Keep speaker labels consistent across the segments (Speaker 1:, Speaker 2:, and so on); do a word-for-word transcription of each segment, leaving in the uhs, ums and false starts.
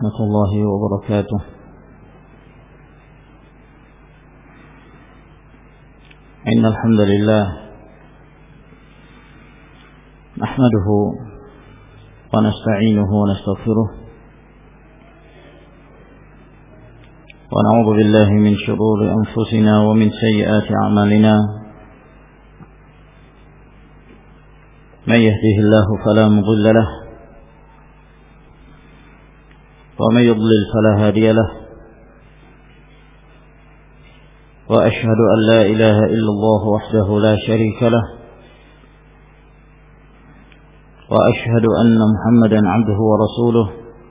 Speaker 1: ورحمة الله وبركاته. إن الحمد لله نحمده ونستعينه ونستغفره ونعوذ بالله من شرور أنفسنا ومن سيئات أعمالنا. من يهده الله فلا مضل له ومن يضلل فلا هادي له. وأشهد أن لا إله إلا الله وحده لا شريك له. وأشهد أن محمدا عبده ورسوله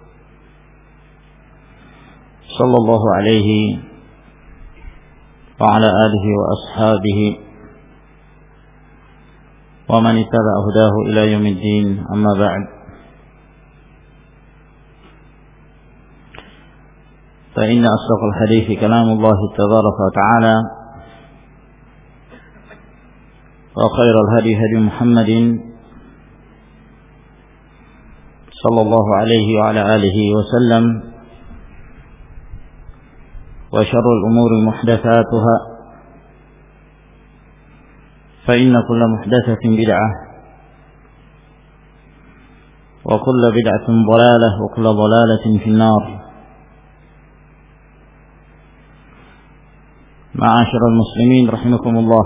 Speaker 1: صلى الله عليه وعلى آله وأصحابه ومن اتبع هداه إلى يوم الدين. أما بعد، فإن أصدق الحديث كلام الله تبارك وتعالى، وخير الهدي هدي محمد صلى الله عليه وعلى آله وسلم، وشر الأمور محدثاتها، فإن كل محدثة بدعة وكل بدعة ضلالة وكل ضلالة في النار. Ma'asyiral muslimin rahimakumullah.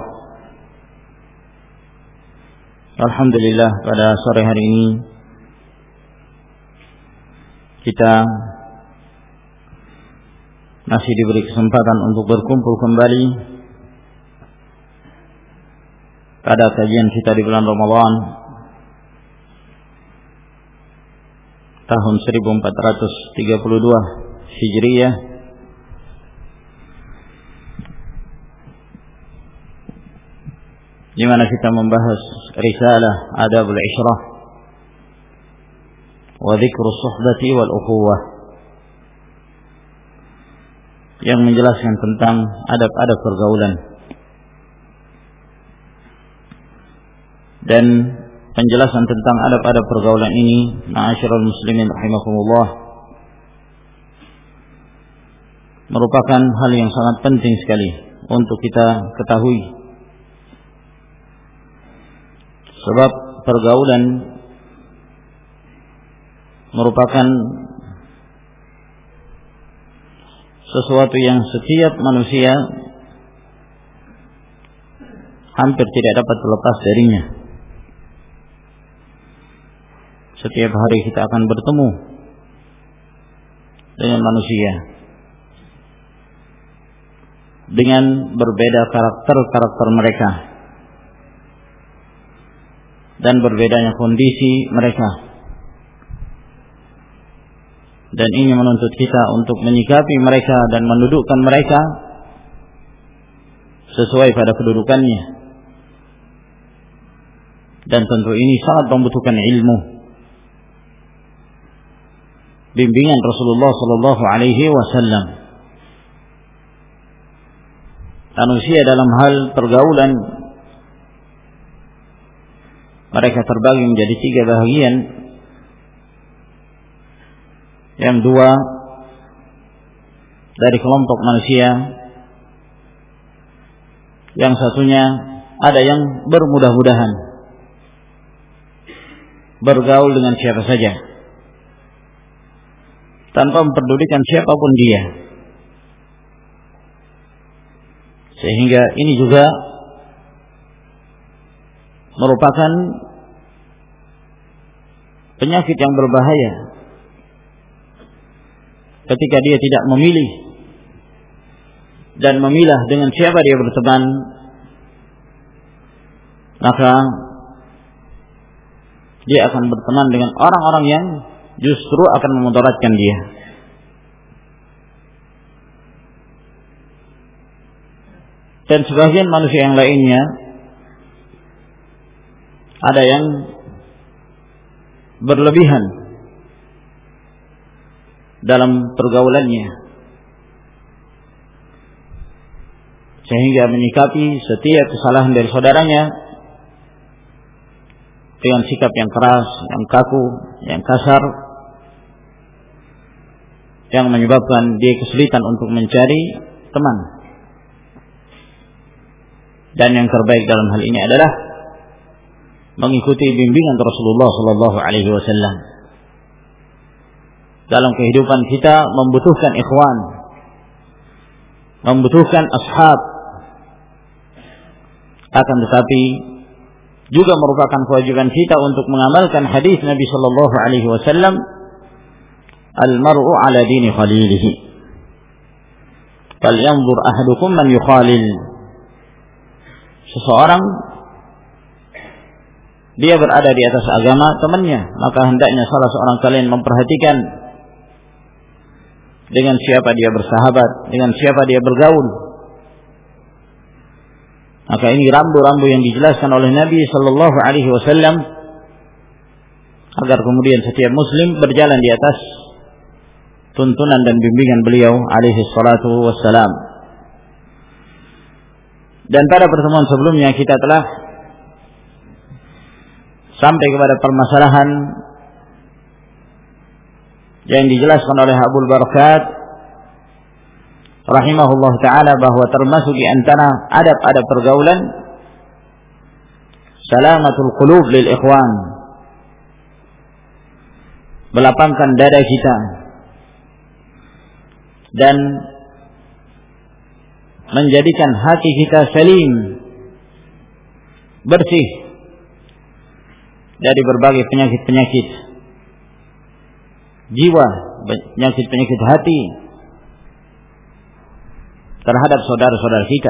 Speaker 1: Alhamdulillah, pada sore hari ini kita masih diberi kesempatan untuk berkumpul kembali pada kajian kita di bulan Ramadan tahun seribu empat ratus tiga puluh dua Hijriyah, di mana kita membahas risalah Adabul Ishrah wa Dzikrus Suhbati wal Ukhuwah, yang menjelaskan tentang adab-adab pergaulan. Dan penjelasan tentang adab-adab pergaulan ini, ma'asyiral muslimin rahimakumullah, merupakan hal yang sangat penting sekali untuk kita ketahui. Sebab pergaulan merupakan sesuatu yang setiap manusia hampir tidak dapat terlepas darinya. Setiap hari kita akan bertemu dengan manusia dengan berbeda karakter-karakter mereka dan berbedanya kondisi mereka. Dan ini menuntut kita untuk menyikapi mereka dan mendudukkan mereka sesuai pada kedudukannya. Dan tentu ini sangat membutuhkan ilmu, bimbingan Rasulullah sallallahu alaihi wasallam. Manusia dalam hal pergaulan mereka terbagi menjadi tiga bahagian. Yang dua dari kelompok manusia, yang satunya ada yang bermudah-mudahan bergaul dengan siapa saja tanpa memperdulikan siapapun dia, sehingga ini juga merupakan penyakit yang berbahaya ketika dia tidak memilih dan memilah dengan siapa dia berteman, maka dia akan berteman dengan orang-orang yang justru akan memudaratkan dia. Dan sebagian manusia yang lainnya ada yang berlebihan dalam pergaulannya, sehingga menyikapi setiap kesalahan dari saudaranya dengan sikap yang keras, yang kaku, yang kasar, yang menyebabkan dia kesulitan untuk mencari teman. Dan yang terbaik dalam hal ini adalah mengikuti bimbingan Rasulullah sallallahu alaihi wasallam. Dalam kehidupan kita membutuhkan ikhwan, membutuhkan ashab. Akan tetapi juga merupakan kewajiban kita untuk mengamalkan hadis Nabi sallallahu alaihi wasallam, al-mar'u ala dini khalilihi. Falyanzur ahadukum man yukhalil. Seseorang dia berada di atas agama temannya, maka hendaknya salah seorang kalian memperhatikan dengan siapa dia bersahabat, dengan siapa dia bergaul. Maka ini rambu-rambu yang dijelaskan oleh Nabi sallallahu alaihi wasallam agar kemudian setiap muslim berjalan di atas tuntunan dan bimbingan beliau alaihi salatu wassalam. Dan pada pertemuan sebelumnya kita telah sampai kepada permasalahan yang dijelaskan oleh Abul Barakat rahimahullah ta'ala, bahwa termasuk di antara adab-adab pergaulan salamatul qulub lil ikhwan, melapangkan dada kita dan menjadikan hati kita salim, bersih dari berbagai penyakit-penyakit jiwa, penyakit-penyakit hati terhadap saudara-saudara kita.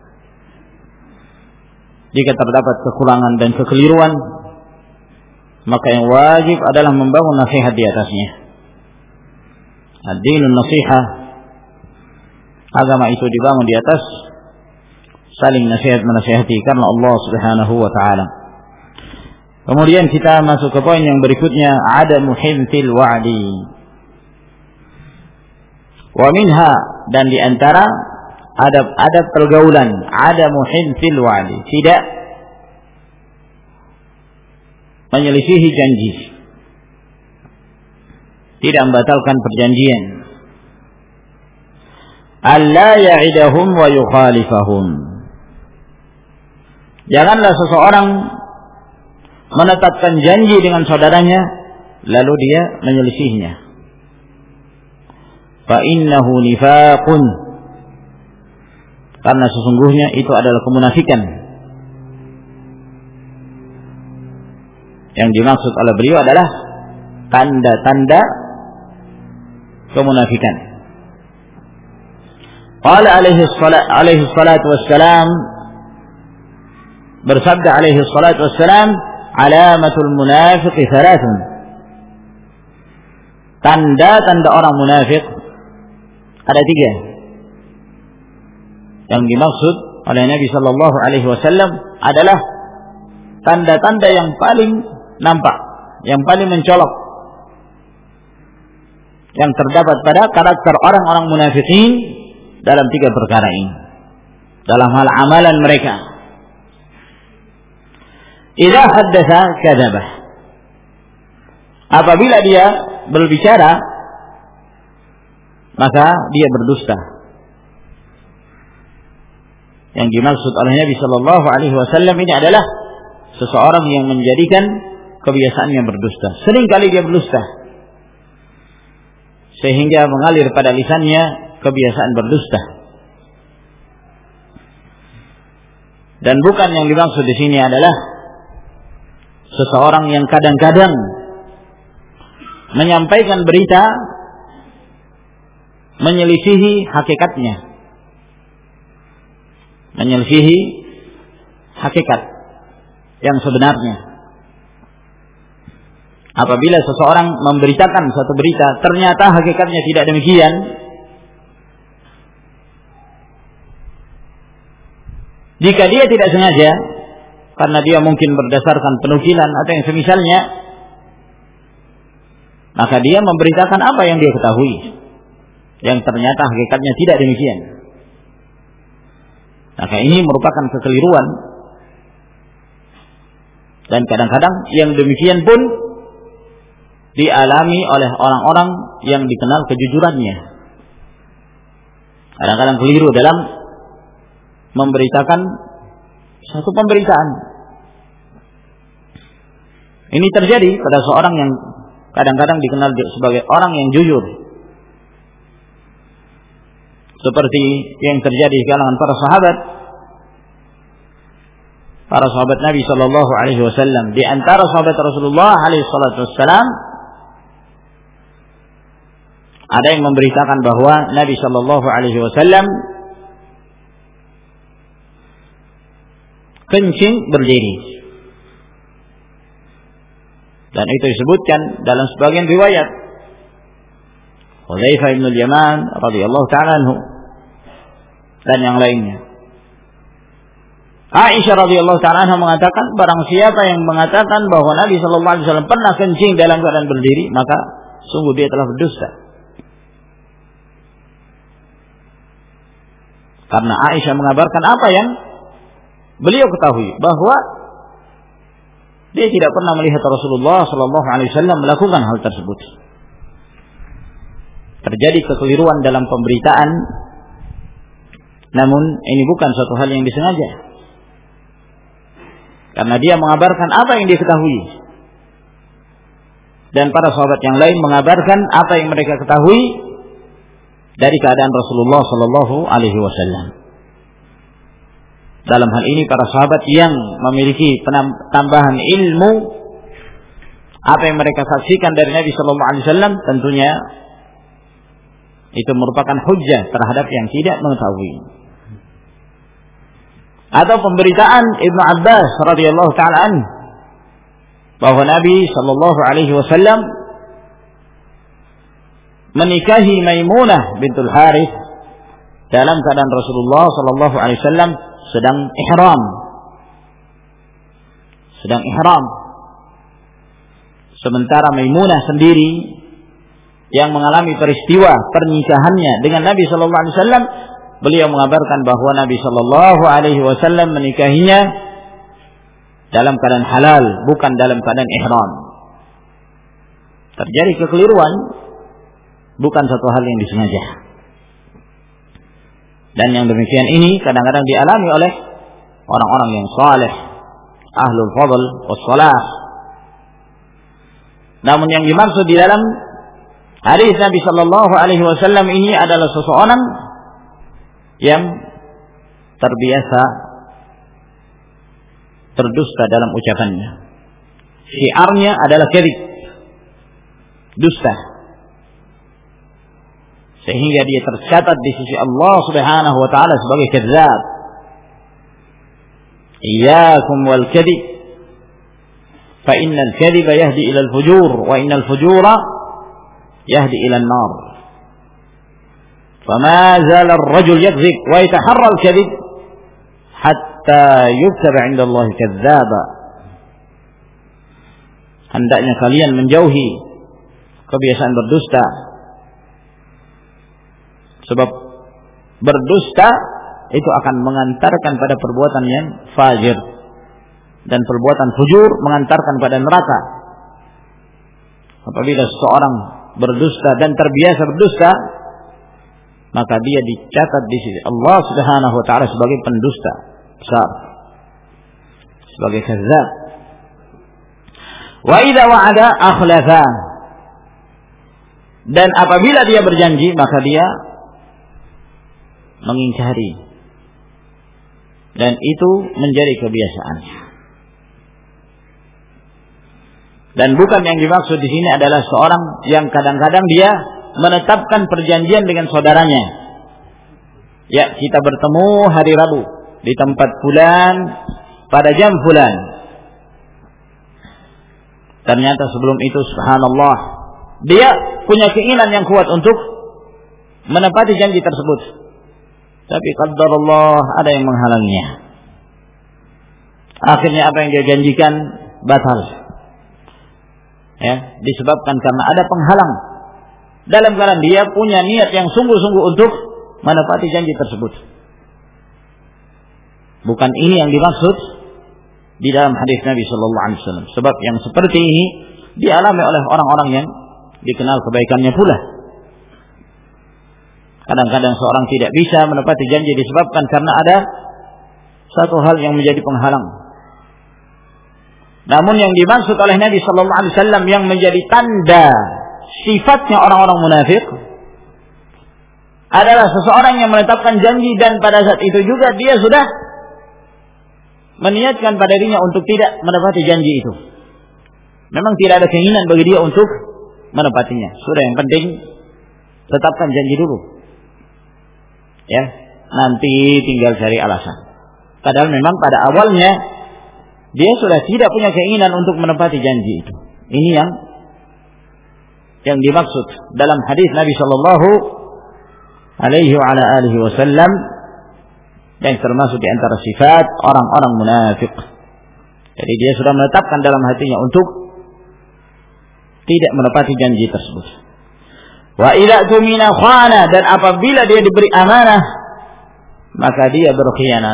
Speaker 1: Jika terdapat kekurangan dan kekeliruan, maka yang wajib adalah membangun nasihat di atasnya. Ad-dinun nasihah, agama itu dibangun di atas saling nasihat menasihati karena Allah Subhanahu wa taala. Kemudian kita masuk ke poin yang berikutnya, adamu himtil wa'di. Wa minha, dan di antara adab-adab pergaulan, adamu himtil wa'di, tidak menyelisihi janji, tidak membatalkan perjanjian. Alla ya'idahum wa yukhalifahum. Janganlah seseorang menetapkan janji dengan saudaranya lalu dia menyelisihinya. Fa innahu nifaqun, karena sesungguhnya itu adalah kemunafikan. Yang dimaksud oleh beliau adalah tanda-tanda kemunafikan. Qala alaihi salat alaihi salatu wassalam, bersabda alaihi salatu wassalam, alamatul munafiqi thalathun. Tanda-tanda orang munafik ada tiga. Yang dimaksud oleh Nabi sallallahu alaihi wasallam adalah tanda-tanda yang paling nampak, yang paling mencolok, yang terdapat pada karakter orang-orang munafikin dalam tiga perkara ini, dalam hal amalan mereka. Idza haddatsa kadzaba, apabila dia berbicara maka dia berdusta. Yang dimaksud oleh Nabi sallallahu alaihi wasallam ini adalah seseorang yang menjadikan kebiasaannya berdusta. Sering kali dia berdusta sehingga mengalir pada lisannya kebiasaan berdusta. Dan bukan yang dimaksud di sini adalah seseorang yang kadang-kadang menyampaikan berita menyelisihi hakikatnya, menyelisihi hakikat yang sebenarnya. Apabila seseorang memberitakan suatu berita ternyata hakikatnya tidak demikian, jika dia tidak sengaja karena dia mungkin berdasarkan penukilan atau yang semisalnya, maka dia memberitakan apa yang dia ketahui yang ternyata hakikatnya tidak demikian. Maka ini merupakan kekeliruan. Dan kadang-kadang yang demikian pun dialami oleh orang-orang yang dikenal kejujurannya. Kadang-kadang keliru dalam memberitakan satu pemberitaan. Ini terjadi pada seorang yang kadang-kadang dikenal sebagai orang yang jujur, seperti yang terjadi di kalangan para sahabat, para sahabat Nabi Shallallahu Alaihi Wasallam. Di antara sahabat Rasulullah Alaihi Wasallam ada yang memberitakan bahwa Nabi Shallallahu Alaihi Wasallam kencing berdiri, dan itu disebutkan dalam sebagian riwayat. Hudzaifah bin Al-Yaman radhiyallahu ta'ala anhu dan yang lainnya. Aisyah radhiyallahu ta'ala anha mengatakan, barang siapa yang mengatakan bahwa Nabi sallallahu alaihi wasallam pernah kencing dalam keadaan berdiri, maka sungguh dia telah berdusta. Karena Aisyah mengabarkan apa yang beliau ketahui, bahwa dia tidak pernah melihat Rasulullah sallallahu alaihi wasallam melakukan hal tersebut. Terjadi kekeliruan dalam pemberitaan, namun ini bukan suatu hal yang disengaja, karena dia mengabarkan apa yang dia ketahui, dan para sahabat yang lain mengabarkan apa yang mereka ketahui dari keadaan Rasulullah sallallahu alaihi wasallam. Dalam hal ini para sahabat yang memiliki tambahan ilmu, apa yang mereka saksikan dari Nabi sallallahu alaihi wasallam, tentunya itu merupakan hujjah terhadap yang tidak mengetahui. Atau pemberitaan Ibnu Abbas radhiyallahu ta'ala anhu bahwa Nabi sallallahu alaihi wasallam menikahi Maimunah bintul Harith dalam keadaan Rasulullah sallallahu alaihi wasallam sedang ihram. Sedang ihram. Sementara Maimunah sendiri yang mengalami peristiwa pernikahannya dengan Nabi sallallahu alaihi wasallam, beliau mengabarkan bahwa Nabi sallallahu alaihi wasallam menikahinya dalam keadaan halal, bukan dalam keadaan ihram. Terjadi kekeliruan, bukan satu hal yang disengaja. Dan yang demikian ini kadang-kadang dialami oleh orang-orang yang saleh, ahlul fadl wassalah. Namun yang dimaksud di dalam hadis Nabi sallallahu alaihi wasallam ini adalah seseorang yang terbiasa berdusta dalam ucapannya. Syiarnya adalah kadzib, dusta, sehingga dia tercatat di sisi Allah Subhanahu wa taala sebagai kadzdzab. Iyyakum wal kadzib fa innal kadziba yahdi ila al fujur wa innal fujura yahdi ila an-nar. فما زال الرجل يكذب ويتحرى الكذب حتى يكتب عند الله كذابا. Hendaknya kalian menjauhi kebiasaan berdusta, sebab berdusta itu akan mengantarkan pada perbuatan yang fajir, dan perbuatan fujur mengantarkan pada neraka. Apabila seseorang berdusta dan terbiasa berdusta, maka dia dicatat di sisi Allah Subhanahu wa taala sebagai pendusta besar, sebagai kadzdzab. Wa idza wa'ada akhlafa, dan apabila dia berjanji maka dia mengingkari, dan itu menjadi kebiasaannya. Dan bukan yang dimaksud di sini adalah seorang yang kadang-kadang dia menetapkan perjanjian dengan saudaranya. Ya, kita bertemu hari Rabu di tempat fulan pada jam fulan. Ternyata sebelum itu subhanallah, dia punya keinginan yang kuat untuk menepati janji tersebut, tapi qadarullah ada yang menghalangnya. Akhirnya apa yang dia janjikan batal, ya, disebabkan karena ada penghalang, dalam keadaan dia punya niat yang sungguh-sungguh untuk menepati janji tersebut. Bukan ini yang dimaksud di dalam hadis Nabi sallallahu alaihi wasallam. Sebab yang seperti ini dialami oleh orang-orang yang dikenal kebaikannya pula. Kadang-kadang seorang tidak bisa menepati janji disebabkan karena ada satu hal yang menjadi penghalang. Namun yang dimaksud oleh Nabi Sallallahu Alaihi Wasallam yang menjadi tanda sifatnya orang-orang munafik adalah seseorang yang menetapkan janji dan pada saat itu juga dia sudah meniatkan pada dirinya untuk tidak menepati janji itu. Memang tidak ada keinginan bagi dia untuk menepatinya. Sudah, yang penting tetapkan janji dulu. Ya, nanti tinggal cari alasan. Padahal memang pada awalnya dia sudah tidak punya keinginan untuk menepati janji itu. Ini yang yang dimaksud dalam hadis Nabi Sallallahu Alaihi wa ala alihi Wasallam, yang termasuk di antara sifat orang-orang munafik. Jadi dia sudah menetapkan dalam hatinya untuk tidak menepati janji tersebut. Wa idza tumina khana, dan apabila dia diberi amanah maka dia berkhianat.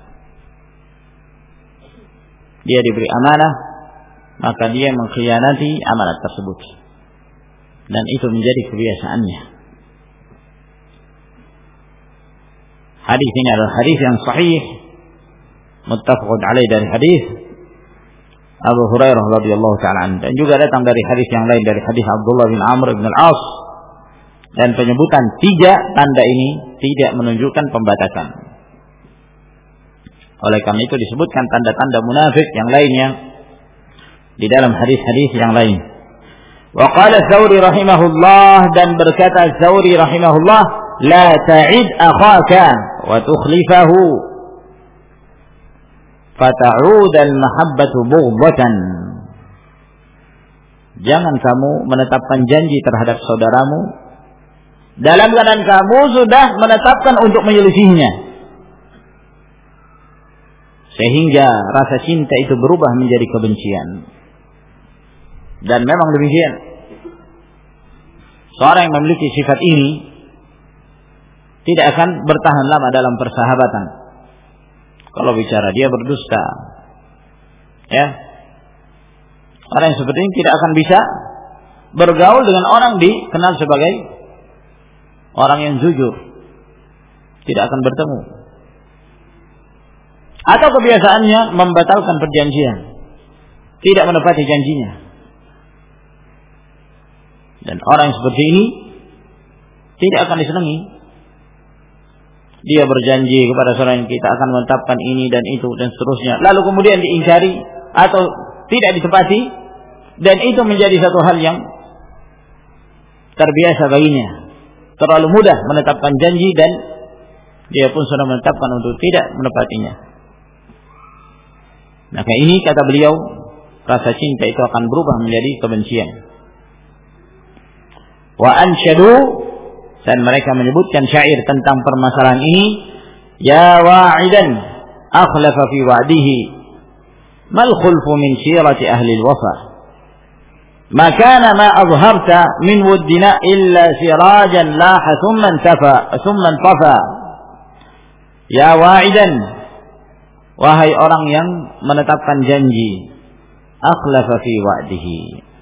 Speaker 1: Dia diberi amanah maka dia mengkhianati amanat tersebut. Dan itu menjadi kebiasaannya. Hadis ini adalah hadis yang sahih, muttafaqun alaih, dari hadis Abu Hurairah radhiyallahu ta'ala anhu, dan juga datang dari hadis yang lain dari hadis Abdullah bin Amr bin Al-As. Dan penyebutan tiga tanda ini tidak menunjukkan pembatasan. Oleh karena itu disebutkan tanda-tanda munafik yang lainnya di dalam hadis-hadis yang lain. Wa qala Tsauri rahimahullah, dan berkata Tsauri rahimahullah, la ta'id akhaka wa tukhlifahu fata'ud al-mahabbatu bughdatan. Jangan kamu menetapkan janji terhadap saudaramu dalam keadaan kamu sudah menetapkan untuk menyelisihinya, sehingga rasa cinta itu berubah menjadi kebencian. Dan memang demikian, seorang yang memiliki sifat ini tidak akan bertahan lama dalam persahabatan. Kalau bicara dia berdusta, ya, orang yang seperti ini tidak akan bisa bergaul dengan orang dikenal sebagai orang yang jujur, tidak akan bertemu. Atau kebiasaannya membatalkan perjanjian, tidak menepati janjinya. Dan orang yang seperti ini tidak akan disenangi. Dia berjanji kepada seorang yang kita akan menetapkan ini dan itu dan seterusnya, lalu kemudian diingkari atau tidak ditepati, dan itu menjadi satu hal yang terbiasa baginya. Terlalu mudah menetapkan janji dan dia pun sudah menetapkan untuk tidak menepatinya. Maka ini kata beliau, rasa cinta itu akan berubah menjadi kebencian. Wa ansyadu, dan mereka menyebutkan syair tentang permasalahan ini. Ya wa'idan akhlafa fi wa'dihi, mal khulfu min syirati ahli al-wafa, ma kana ma azharta min wuddina illa sirajan laha thumma tafa thumma tafa. Ya wa'idan, wahai orang yang menetapkan janji, akhlafa fi wa'dihi,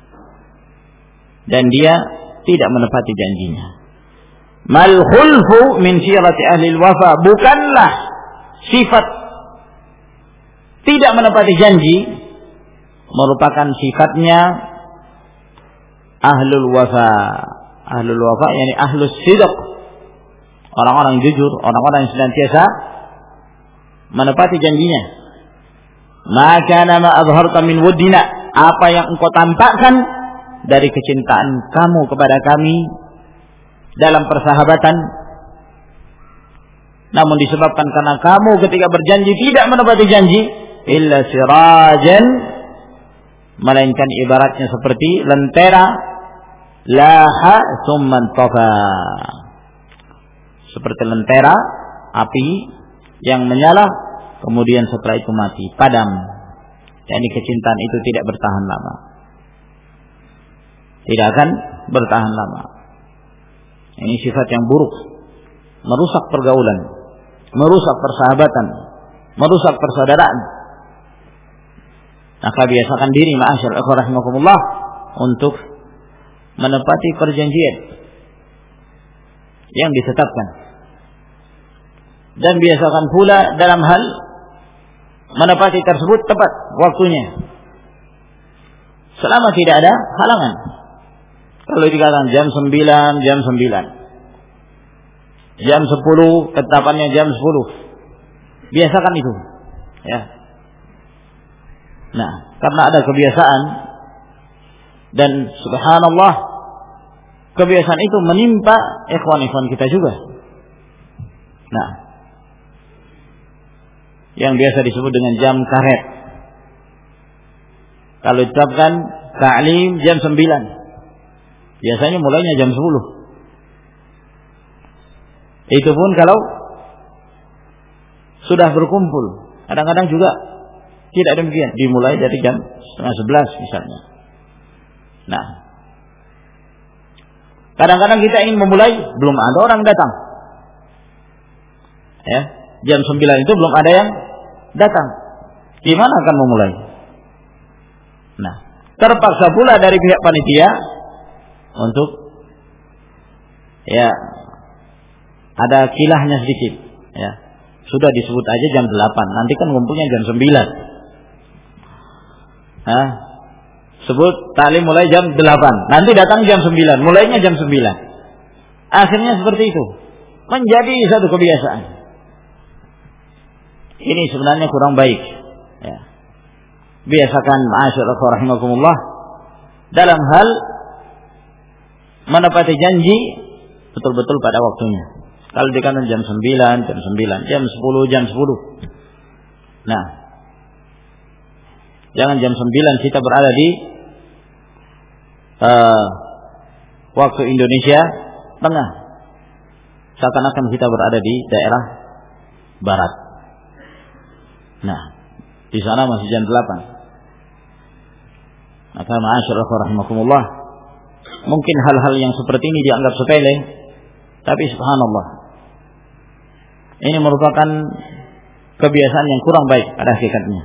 Speaker 1: dan dia tidak menepati janjinya. Mal khulfu min syirati ahli al-wafa, bukanlah sifat tidak menepati janji merupakan sifatnya ahlul wafa. Ahlul wafa yakni ahlus sidq, orang-orang jujur, orang-orang yang senantiasa menepati janjinya. Maka nama azharta min wuddina, apa yang engkau tampakkan dari kecintaan kamu kepada kami dalam persahabatan, namun disebabkan karena kamu ketika berjanji tidak menepati janji, illa sirajan, melainkan ibaratnya seperti lentera, laha thumma tafa, seperti lentera api yang menyala kemudian setelah itu mati, padam. Jadi kecintaan itu tidak bertahan lama, tidak akan bertahan lama. Ini sifat yang buruk, merusak pergaulan, merusak persahabatan, merusak persaudaraan. Maka biasakan diri, ma'asyar ikhwan rahimakumullah, untuk menepati perjanjian yang ditetapkan. Dan biasakan pula dalam hal menepati tersebut tepat waktunya. Selama tidak ada halangan. Kalau dikatakan jam sembilan, jam sembilan. Jam sepuluh, ketetapannya jam sepuluh. Biasakan itu. Ya. Nah, karena ada kebiasaan dan subhanallah kebiasaan itu menimpa ikhwan-ikhwan kita juga. Nah, yang biasa disebut dengan jam karet. Kalau ditetapkan ta'lim jam sembilan, biasanya mulainya jam sepuluh. Itu pun kalau sudah berkumpul. Kadang-kadang juga tidak demikian, dimulai dari jam setengah sebelas misalnya. Nah, kadang-kadang kita ingin memulai, belum ada orang datang. Ya, jam sembilan itu belum ada yang datang. Gimana akan memulai? Nah, terpaksa pula dari pihak panitia untuk ya ada kilahnya sedikit. Ya, sudah disebut aja jam delapan. Nanti kan ngumpulnya jam sembilan. Nah, sebut ta'lim mulai jam delapan. Nanti datang jam sembilan. Mulainya jam sembilan. Akhirnya seperti itu. Menjadi satu kebiasaan. Ini sebenarnya kurang baik. Ya. Biasakan ma'asyiral rahimakumullah dalam hal menepati janji betul-betul pada waktunya. Kalau dikatakan jam sembilan, jam sembilan, jam sepuluh, jam sepuluh. Nah, jangan jam sembilan kita berada di uh, waktu Indonesia Tengah. Seakan-akan kita berada di daerah barat. Nah, di sana masih jam delapan. Maka ma'asyiral rahimakumullah, mungkin hal-hal yang seperti ini dianggap sepele, tapi subhanallah, ini merupakan kebiasaan yang kurang baik pada hakikatnya.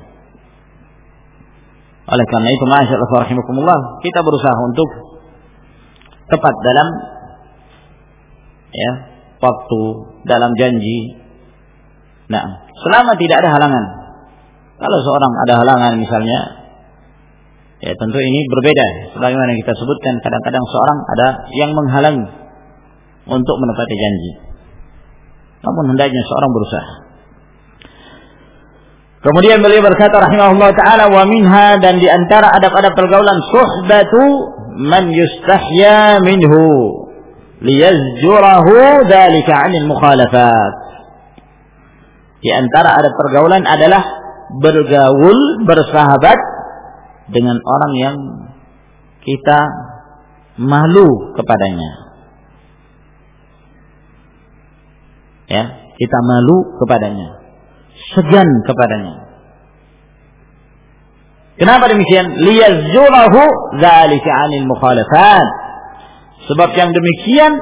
Speaker 1: Oleh karena itu ma'asyiral rahimakumullah, kita berusaha untuk tepat dalam ya waktu, dalam janji. Nah, selama tidak ada halangan. Kalau seorang ada halangan misalnya, ya tentu ini berbeda. Sebagaimana kita sebutkan, kadang-kadang seorang ada yang menghalangi untuk menepati janji. Namun hendaknya seorang berusaha. Kemudian beliau berkata rahimahullah ta'ala, wa minha, dan diantara adab-adab pergaulan, suhbatu man yustahya minhu liyazjurahu dhalika 'anil mukhalafat. Di antara adab pergaulan adalah bergaul, bersahabat dengan orang yang kita malu kepadanya. Ya, kita malu kepadanya, segan kepadanya. Kenapa demikian? Liyazjurahu dzalika 'anil mukhalafat. Sebab yang demikian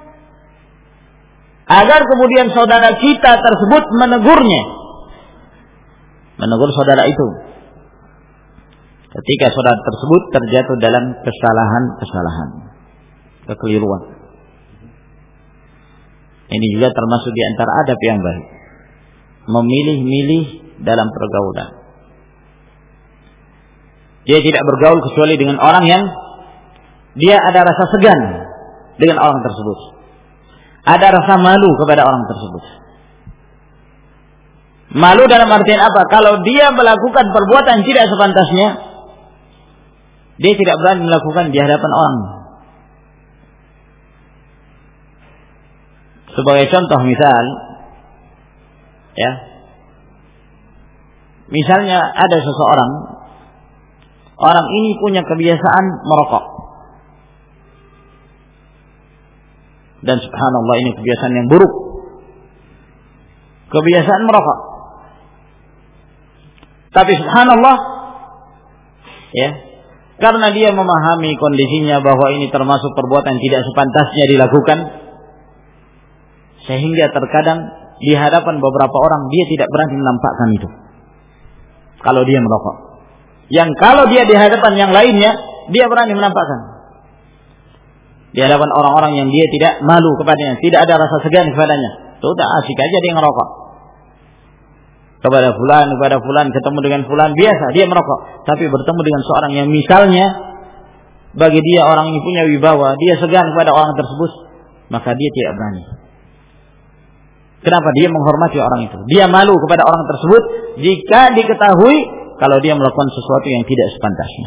Speaker 1: agar kemudian saudara kita tersebut menegurnya. Menegur saudara itu ketika saudara tersebut terjatuh dalam kesalahan-kesalahan, kekeliruan. Ini juga termasuk di antara adab yang baik, memilih-milih dalam pergaulan. Dia tidak bergaul kecuali dengan orang yang dia ada rasa segan dengan orang tersebut, ada rasa malu kepada orang tersebut. Malu dalam artian apa? Kalau dia melakukan perbuatan tidak sepantasnya, dia tidak berani melakukan di hadapan orang. Sebagai contoh misal, ya, misalnya ada seseorang, orang ini punya kebiasaan merokok, dan subhanallah ini kebiasaan yang buruk, kebiasaan merokok. Tapi subhanallah, ya, karena dia memahami kondisinya bahwa ini termasuk perbuatan tidak sepantasnya dilakukan, sehingga terkadang di hadapan beberapa orang dia tidak berani menampakkan itu. Kalau dia merokok, yang kalau dia di hadapan yang lainnya dia berani menampakkan di hadapan orang-orang yang dia tidak malu kepadanya, tidak ada rasa segan kepadanya. Tuh tak asik aja dia ngerokok. Kepada fulan, kepada fulan, ketemu dengan fulan, biasa dia merokok. Tapi bertemu dengan seorang yang misalnya bagi dia orang ini punya wibawa, dia segan kepada orang tersebut, maka dia tidak berani. Kenapa? Dia menghormati orang itu. Dia malu kepada orang tersebut jika diketahui kalau dia melakukan sesuatu yang tidak sepantasnya.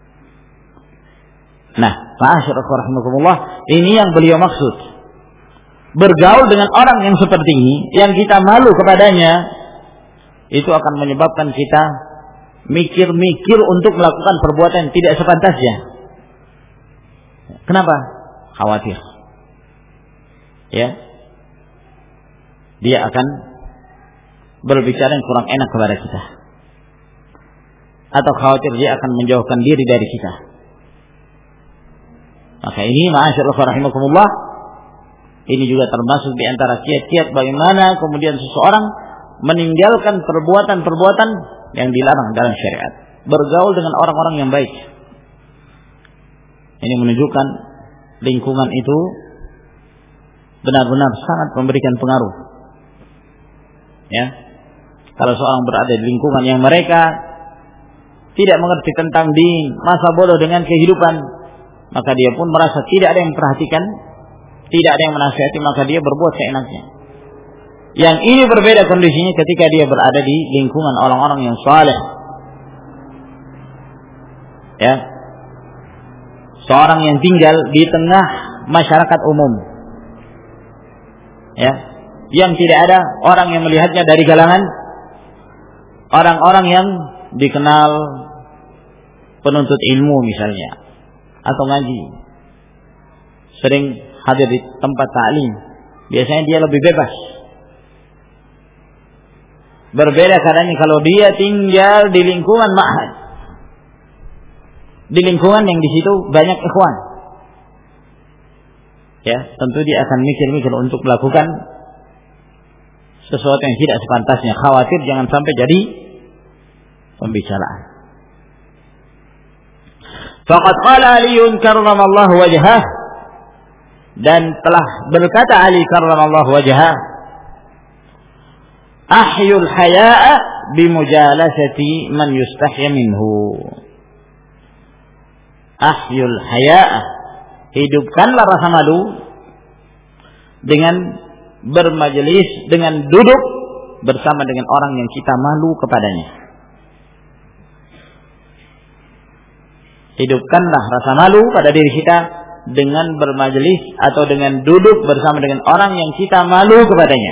Speaker 1: Nah, ma'asyiral rahimakumullah, ini yang beliau maksud. Bergaul dengan orang yang seperti ini, yang kita malu kepadanya, itu akan menyebabkan kita mikir-mikir untuk melakukan perbuatan yang tidak sepantasnya. Kenapa? Khawatir. Ya. Dia akan berbicara yang kurang enak kepada kita. Atau khawatir dia akan menjauhkan diri dari kita. Maka ini ma'asyiral rahimakumullah, ini juga termasuk di antara kiat-kiat bagaimana kemudian seseorang meninggalkan perbuatan-perbuatan yang dilarang dalam syariat. Bergaul dengan orang-orang yang baik. Ini menunjukkan lingkungan itu benar-benar sangat memberikan pengaruh. Ya, kalau seorang berada di lingkungan yang mereka tidak mengerti tentang din, masa bodoh dengan kehidupan, maka dia pun merasa tidak ada yang memperhatikan, tidak ada yang menasihati, maka dia berbuat seenaknya. Yang ini berbeda kondisinya ketika dia berada di lingkungan orang-orang yang saleh. Ya, seorang yang tinggal di tengah masyarakat umum. Ya, yang tidak ada orang yang melihatnya dari kalangan orang-orang yang dikenal penuntut ilmu misalnya, atau ngaji, sering hadir di tempat ta'lim. Biasanya dia lebih bebas. Berbeda keadaannya kalau dia tinggal di lingkungan ma'had, di lingkungan yang di situ banyak ikhwan. Ya, tentu dia akan mikir-mikir untuk melakukan sesuatu yang tidak sepantasnya, khawatir jangan sampai jadi pembicaraan. Faqad qala Ali karramallahu wajhah, dan telah berkata Ali karramallahu wajhah, ahyul haya'a bimujalasati man yustahya minhu. Ahyul haya'a, hidupkanlah rasa malu dengan bermajelis, dengan duduk bersama dengan orang yang kita malu kepadanya. Hidupkanlah rasa malu pada diri kita dengan bermajelis atau dengan duduk bersama dengan orang yang kita malu kepadanya.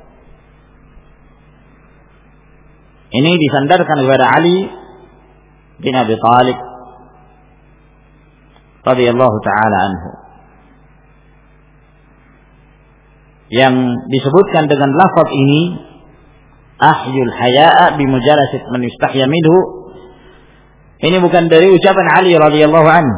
Speaker 1: Ini disandarkan kepada Ali bin Abi Thalib radhiyallahu ta'ala anhu, yang disebutkan dengan lafaz ini, ahyul haya'a bimujalasit man yustahya minhu. Ini bukan dari ucapan Ali radhiyallahu anhu,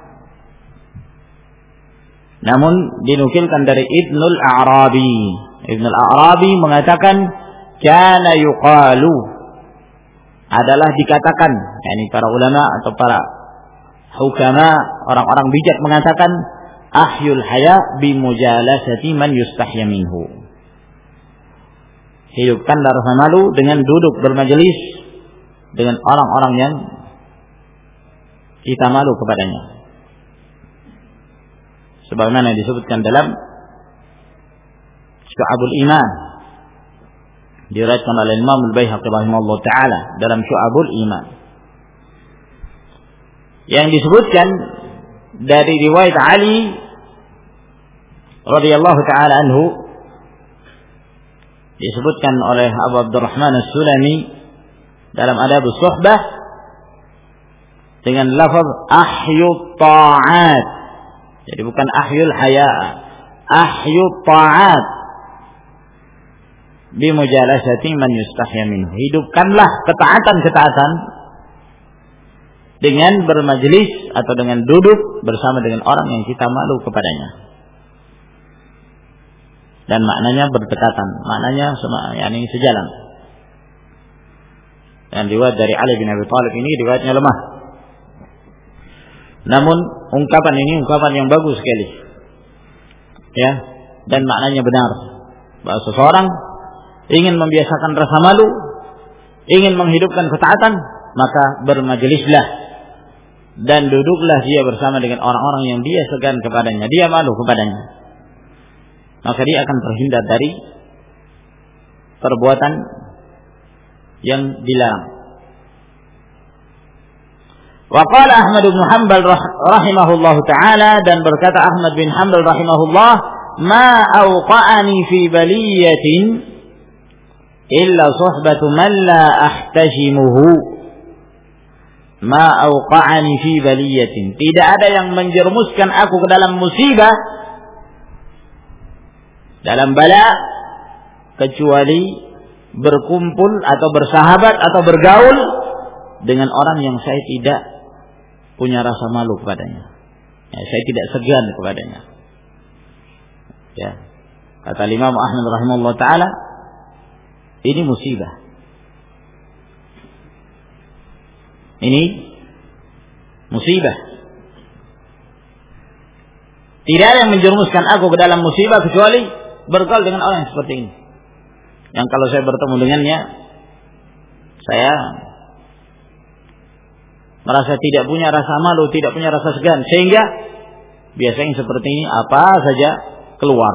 Speaker 1: namun dinukilkan dari Ibnul A'rabi. Ibnul A'rabi mengatakan, kana yuqalu, adalah dikatakan, yakni para ulama atau para hukama, orang-orang bijak mengatakan, ahyul haya bimujalasati man yustahya minhu. Hidupkanlah rasa malu dengan duduk bermajelis dengan orang-orang yang kita malu kepadanya. Sebagaimana disebutkan dalam Syu'abul Iman, diriwayatkan oleh Imam Al-Baihaqi rahimahullah taala dalam Syu'abul Iman, yang disebutkan dari riwayat Ali radhiyallahu taala anhu, disebutkan oleh Abu Abdurrahman As-Sulami dalam Adabus Suhbah dengan lafaz ahyut ta'at. Jadi bukan ahyul haya, ahyut ta'at bimujalasati man yustahya minhu. Hidupkanlah ketaatan-ketaatan dengan bermajelis atau dengan duduk bersama dengan orang yang kita malu kepadanya. Dan maknanya berdekatan, maknanya sama, yakni sejalan. Dan riwayat dari Ali bin Abi Thalib ini riwayatnya lemah. Namun ungkapan ini ungkapan yang bagus sekali. Ya, dan maknanya benar. Bahwa seseorang ingin membiasakan rasa malu, ingin menghidupkan ketaatan, maka bermajelislah dan duduklah dia bersama dengan orang-orang yang dia segan kepadanya, dia malu kepadanya. Maka dia akan terhindar dari perbuatan yang dilarang. Wa qala Ahmad bin Hanbal rahimahullahu taala, dan berkata Ahmad bin Hanbal rahimahullah, ma awqa'ani fi baliyatin illa suhbatu man la ahtajimuhu. Ma awqa'ani fi baliyatin, tidak ada yang menjerumuskan aku ke dalam musibah, dalam bala, kecuali berkumpul atau bersahabat atau bergaul dengan orang yang saya tidak punya rasa malu kepadanya, ya, saya tidak segan kepadanya. Ya, kata Imam Ahmad rahimahullah taala, ini musibah. Ini musibah. Tidak ada yang menjerumuskan aku ke dalam musibah kecuali bergaul dengan orang yang seperti ini. Yang kalau saya bertemu dengannya, saya merasa tidak punya rasa malu, tidak punya rasa segan, sehingga biasanya seperti ini apa saja keluar,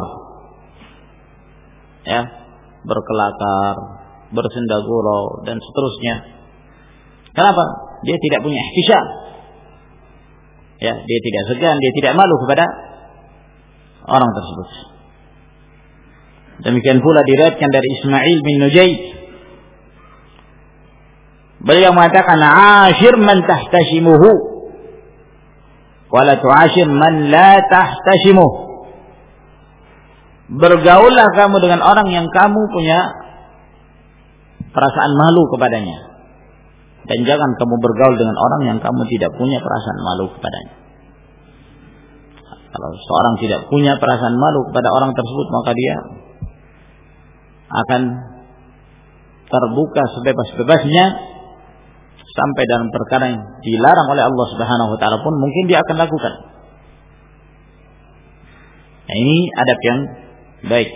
Speaker 1: ya, berkelakar, bersendagurau dan seterusnya. Kenapa? Dia tidak punya ihtisab, ya, dia tidak segan, dia tidak malu kepada orang tersebut. Demikian pula diriwayatkan dari Ismail bin Nujayd, beliau mengatakan, ashir man tahtashimuhu wa la tu'ashir man la tahtashimuh. Bergaullah kamu dengan orang yang kamu punya perasaan malu kepadanya, dan jangan kamu bergaul dengan orang yang kamu tidak punya perasaan malu kepadanya. Kalau seorang tidak punya perasaan malu kepada orang tersebut, maka dia akan terbuka sebebas-bebasnya sampai dalam perkara yang dilarang oleh Allah Subhanahu wa taala pun mungkin dia akan lakukan. Nah, ini adab yang baik.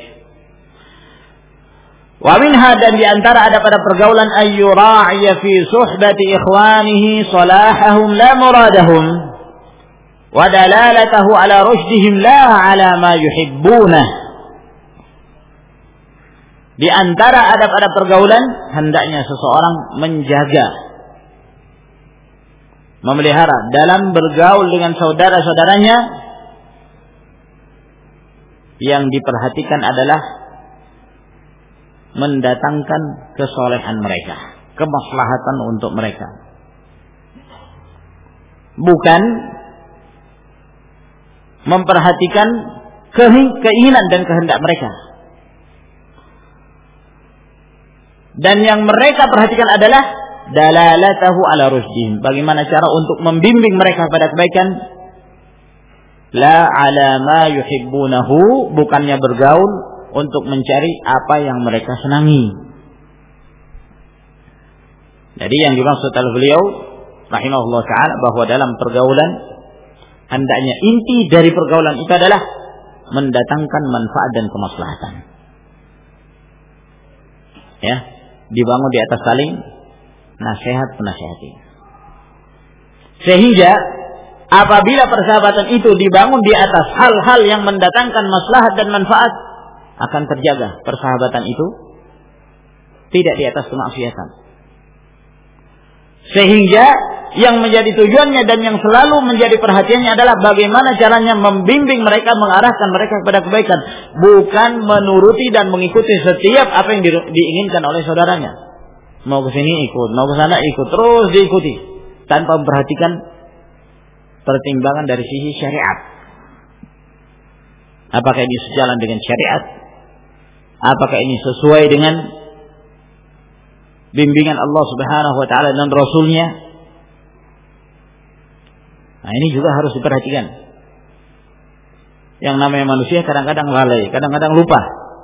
Speaker 1: Wa minha, dan di antara adab pada pergaulan, ayyura'iya fi suhbati ikhwanihi salahahum la muradahum wa dalalatahu ala rushdihim la ala ma yuhibbunah. Di antara adab-adab pergaulan, hendaknya seseorang menjaga, memelihara dalam bergaul dengan saudara-saudaranya, yang diperhatikan adalah mendatangkan kesolehan mereka, kemaslahatan untuk mereka, bukan memperhatikan keinginan dan kehendak mereka. Dan yang mereka perhatikan adalah dalalatahu ala rushdihim, bagaimana cara untuk membimbing mereka pada kebaikan, la ala ma yuhibbunahu, bukannya bergaul untuk mencari apa yang mereka senangi. Jadi yang dimaksud oleh beliau rahimahullah ta'ala, bahwa dalam pergaulan hendaknya inti dari pergaulan itu adalah mendatangkan manfaat dan kemaslahatan, ya, dibangun di atas saling nasihat menasihati, sehingga apabila persahabatan itu dibangun di atas hal-hal yang mendatangkan maslahat dan manfaat, akan terjaga persahabatan itu tidak di atas kemaksiatan. Sehingga yang menjadi tujuannya dan yang selalu menjadi perhatiannya adalah bagaimana caranya membimbing mereka, mengarahkan mereka kepada kebaikan, bukan menuruti dan mengikuti setiap apa yang di- diinginkan oleh saudaranya. Mau ke sini ikut, mau ke sana ikut, terus diikuti tanpa memperhatikan pertimbangan dari sisi syariat. Apakah ini sejalan dengan syariat? Apakah ini sesuai dengan bimbingan Allah Subhanahu wa taala dan Rasulnya? Nah, ini juga harus diperhatikan. Yang namanya manusia kadang-kadang lalai, kadang-kadang lupa.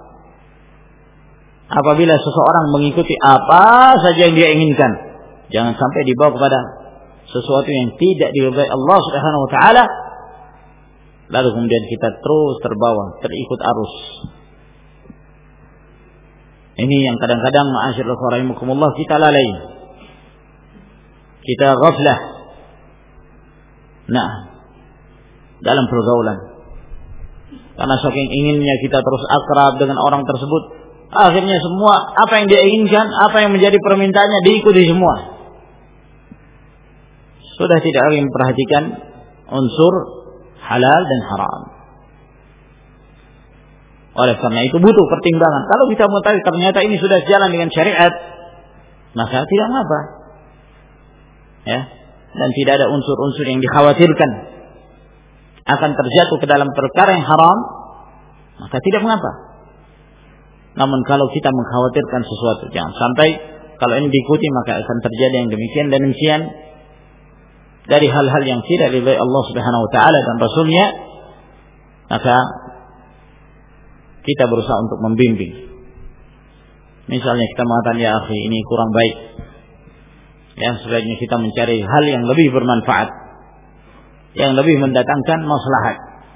Speaker 1: Apabila seseorang mengikuti apa saja yang dia inginkan, jangan sampai dibawa kepada sesuatu yang tidak diridai Allah Subhanahu wa taala, lalu kemudian kita terus terbawa, terikut arus. Ini yang kadang-kadang ma'asyiral rahimakumullah kita lalai. Kita ghaflah. Nah, dalam pergaulan. Karena saking inginnya kita terus akrab dengan orang tersebut, akhirnya semua apa yang dia inginkan, apa yang menjadi permintaannya diikuti semua. Sudah tidak lagi memperhatikan unsur halal dan haram. Oleh karena itu butuh pertimbangan. Kalau kita mengetahui ternyata ini sudah jalan dengan syariat, maka tidak mengapa. Ya, dan tidak ada unsur-unsur yang dikhawatirkan akan terjatuh ke dalam perkara yang haram, maka tidak mengapa. Namun kalau kita mengkhawatirkan sesuatu, jangan sampai kalau ini diikuti maka akan terjadi yang demikian dan demikian dari hal-hal yang tidak diridai Allah Subhanahu wa taala dan Rasulnya, maka kita berusaha untuk membimbing. Misalnya kita mengatakan, ya akhi, ini kurang baik. Ya, sebaiknya kita mencari hal yang lebih bermanfaat, yang lebih mendatangkan maslahat.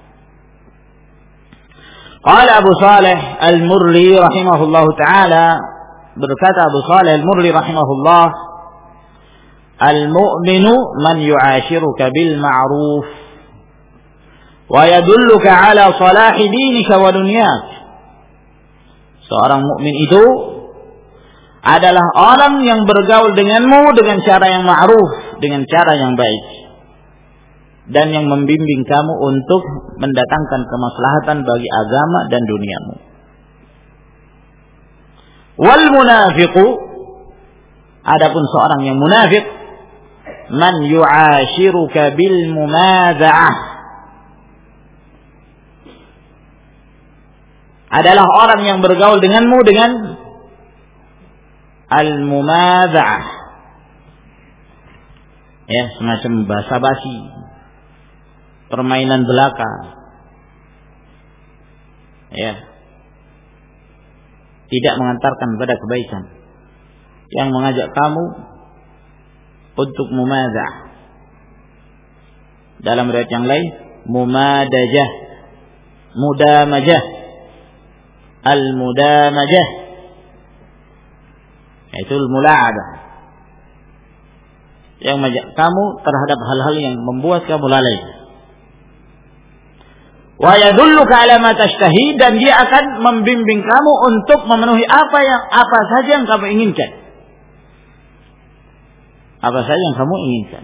Speaker 1: Qala Abu Saleh Al-Murri rahimahullahu taala, berkata Abu Saleh Al-Murri rahimahullah, al-mu'minu man yu'ashiruka bil ma'ruf wa yadulluka ala salahi dinika wa dunyak. Seorang mukmin itu adalah orang yang bergaul denganmu dengan cara yang ma'ruf, dengan cara yang baik, dan yang membimbing kamu untuk mendatangkan kemaslahatan bagi agama dan duniamu. Wal munafiqu, adapun seorang yang munafik, man yu'ashiruka bil mumadza'ah, adalah orang yang bergaul denganmu dengan al-mumadza'ah, ya, semacam basa-basi, permainan belaka, ya, tidak mengantarkan pada kebaikan, yang mengajak kamu untuk mumadza'ah. Dalam riwayat yang lain, mumadajah, mudamajah, al-mudamajah, yaitu al-mula'abah, yang mengajak kamu terhadap hal-hal yang membuat kamu lalai. Wa yadulluka ala ma tashtahi, dan dia akan membimbing kamu untuk memenuhi apa yang apa saja yang kamu inginkan. Apa saja yang kamu inginkan.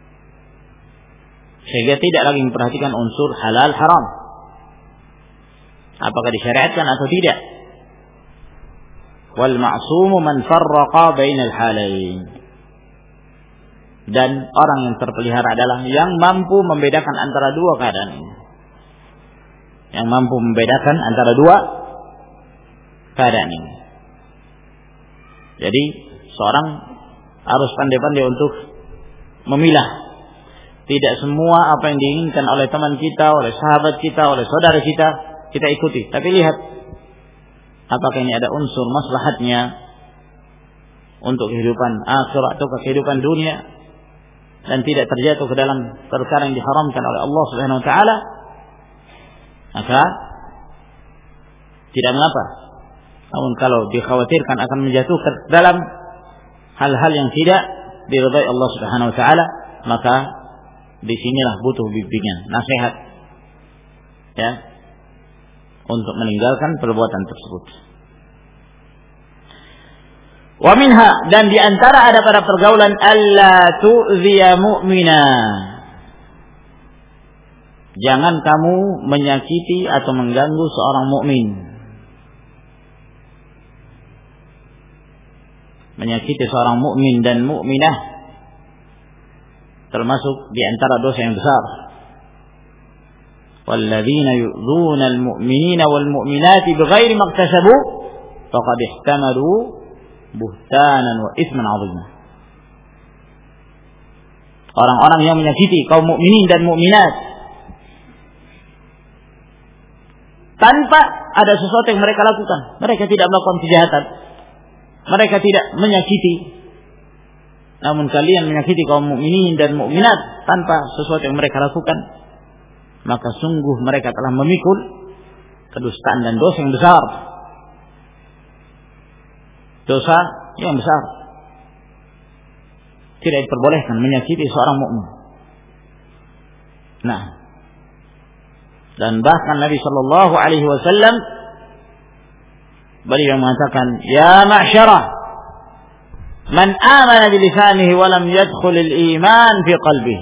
Speaker 1: Sehingga tidak lagi memperhatikan unsur halal haram, apakah disyariatkan atau tidak. Wal ma'sumu man farraqa bainal halain, dan orang yang terpelihara adalah yang mampu membedakan antara dua keadaan ini. Yang mampu membedakan antara dua keadaan ini. Jadi seorang harus pandai-pandai untuk memilah. Tidak semua apa yang diinginkan oleh teman kita, oleh sahabat kita, oleh saudara kita, kita ikuti. Tapi lihat, apakah ini ada unsur maslahatnya untuk kehidupan akhirat atau kehidupan dunia, dan tidak terjatuh ke dalam perkara yang diharamkan oleh Allah Subhanahu wa taala, maka tidak mengapa. Namun kalau dikhawatirkan akan menjatuhkan dalam hal-hal yang tidak diridai Allah Subhanahu wa taala, maka disinilah butuh bimbingan, nasihat, ya, untuk meninggalkan perbuatan tersebut. Wa minha, dan diantara ada pada pergaulan, alla tu'ziya mu'mina, jangan kamu menyakiti atau mengganggu seorang mukmin. Menyakiti seorang mukmin dan mukminah termasuk di antara dosa yang besar. Walladzina yu'dzuna al-mu'minina wal mu'minati bighairi ma iktasabu faqad ihtamalu buhtanan wa itsman 'azima. Orang-orang yang menyakiti kaum mukminin dan mukminat tanpa ada sesuatu yang mereka lakukan, mereka tidak melakukan kejahatan, mereka tidak menyakiti, namun kalian menyakiti kaum mukminin dan mukminat tanpa sesuatu yang mereka lakukan, maka sungguh mereka telah memikul kedustaan dan dosa yang besar. Dosa yang besar. Tidak diperbolehkan menyakiti seorang mukmin. Nah, dan bahkan Nabi Shallallahu Alaihi Wasallam beliau mengatakan, ya ma'syarah man amana bilisanihi wa lam yadkhul al-iman fi qalbihi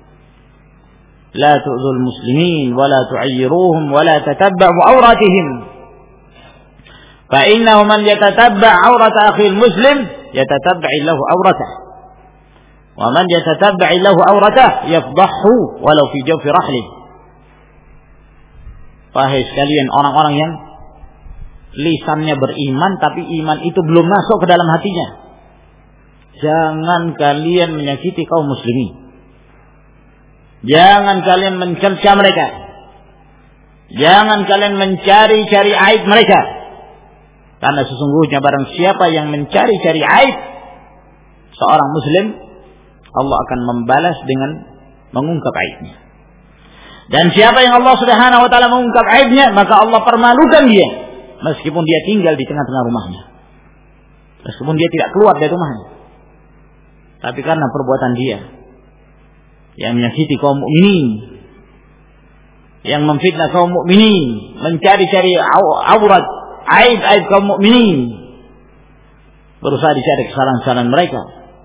Speaker 1: la tu'dhul muslimin wa la tu'ayyiruhum wa la tatabba'u awratihim fa innahu man yatatabba' awrata akhil muslim yatatabba'i lahu awratah wa man yatatabba'i lahu awratah yafdahu walau fi jawfi rahlih. Wahai sekalian orang-orang yang lisannya beriman tapi iman itu belum masuk ke dalam hatinya, jangan kalian menyakiti kaum muslimin, jangan kalian mencerca mereka, jangan kalian mencari-cari aib mereka, karena sesungguhnya barang siapa yang mencari-cari aib seorang muslim, Allah akan membalas dengan mengungkap aibnya. Dan siapa yang Allah Subhanahu wa taala mengungkap aibnya, maka Allah permalukan dia meskipun dia tinggal di tengah-tengah rumahnya, meskipun dia tidak keluar dari rumahnya, tapi karena perbuatan dia yang menyakiti kaum mukminin, yang memfitnah kaum mukminin, mencari-cari aurat, aib-aib kaum mukminin, berusaha dicari kesalahan-kesalahan mereka,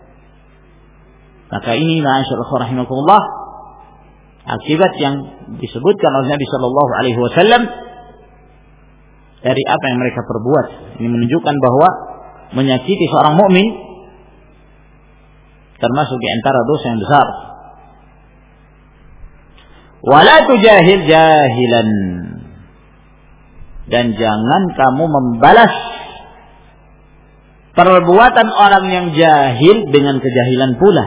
Speaker 1: maka ini ma'asyiral rahimakumullah akibat yang disebutkan oleh Nabi Shallallahu Alaihi Wasallam dari apa yang mereka perbuat. Ini menunjukkan bahwa menyakiti seorang mukmin termasuk di antara dosa yang besar. Wala tujahil jahilan, dan jangan kamu membalas perbuatan orang yang jahil dengan kejahilan pula.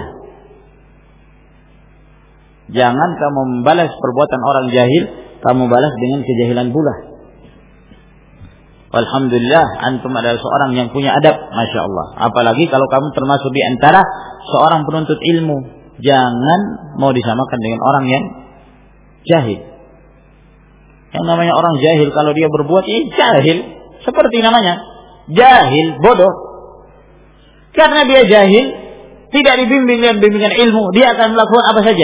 Speaker 1: Jangan kamu membalas perbuatan orang jahil, kamu balas dengan kejahilan pula. Alhamdulillah, antum adalah seorang yang punya adab, masya Allah. Apalagi kalau kamu termasuk di antara seorang penuntut ilmu, jangan mau disamakan dengan orang yang jahil. Yang namanya orang jahil, kalau dia berbuat ini jahil, seperti namanya jahil, bodoh. Karena dia jahil, tidak dibimbing dengan bimbingan ilmu, dia akan melakukan apa saja.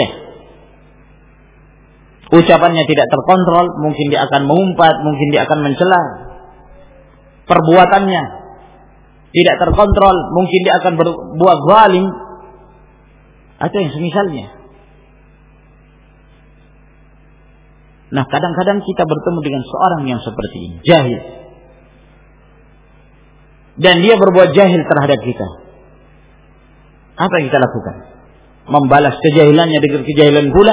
Speaker 1: Ucapannya tidak terkontrol, mungkin dia akan mengumpat, mungkin dia akan mencela. Perbuatannya tidak terkontrol, mungkin dia akan berbuat zalim atau yang semisalnya. Nah, kadang-kadang kita bertemu dengan seorang yang seperti ini, jahil, dan dia berbuat jahil terhadap kita. Apa yang kita lakukan? Membalas kejahilannya dengan kejahilan pula?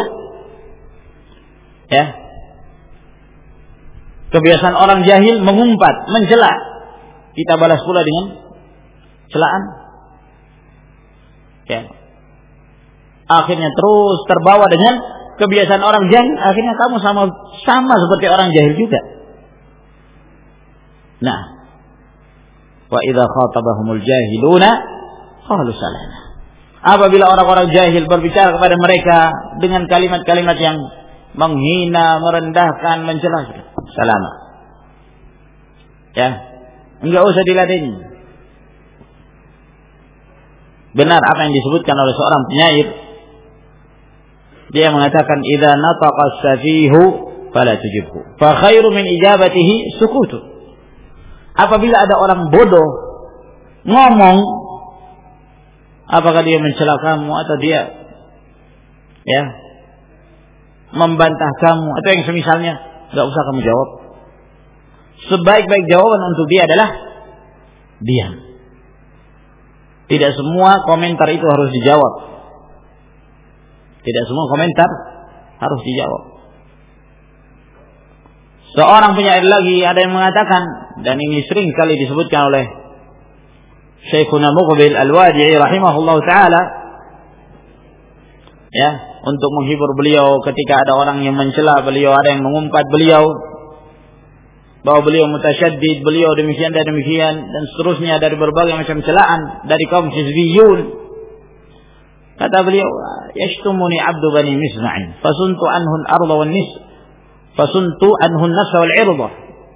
Speaker 1: Ya, kebiasaan orang jahil mengumpat, mencela, kita balas pula dengan celaan. Ya, akhirnya terus terbawa dengan kebiasaan orang jahil. Akhirnya kamu sama sama seperti orang jahil juga. Nah, wa idza khatabahumul jahiluna qalu salama. Apabila orang-orang jahil berbicara kepada mereka dengan kalimat-kalimat yang menghina, merendahkan, mencela, salama. Ya, enggak usah diladeni. Benar apa yang disebutkan oleh seorang penyair. Dia mengatakan, idza nataqa as-safihu fala tujibhu, fa khairu min ijabatihi sukutu. Apabila ada orang bodoh ngomong, apakah dia mencela kamu atau dia ya membantah kamu atau yang semisalnya, enggak usah kamu jawab. Sebaik-baik jawaban untuk dia adalah diam. Tidak semua komentar itu harus dijawab. Tidak semua komentar harus dijawab. Seorang penyair lagi ada yang mengatakan, dan ini sering kali disebutkan oleh Syekhuna Muqbil Al-Wadi'i rahimahullah ta'ala, ya, untuk menghibur beliau ketika ada orang yang mencela beliau, ada yang mengumpat beliau bahwa beliau mutasyaddid, beliau demikian dan demikian dan seterusnya, dari berbagai macam celaan dari kaum hizbiyun. Kata beliau, "Yashtumuni 'abdu bani Misma'in, fasuntu anhu al-ardha wan nis, fasuntu anhu an-nafs wal 'irda."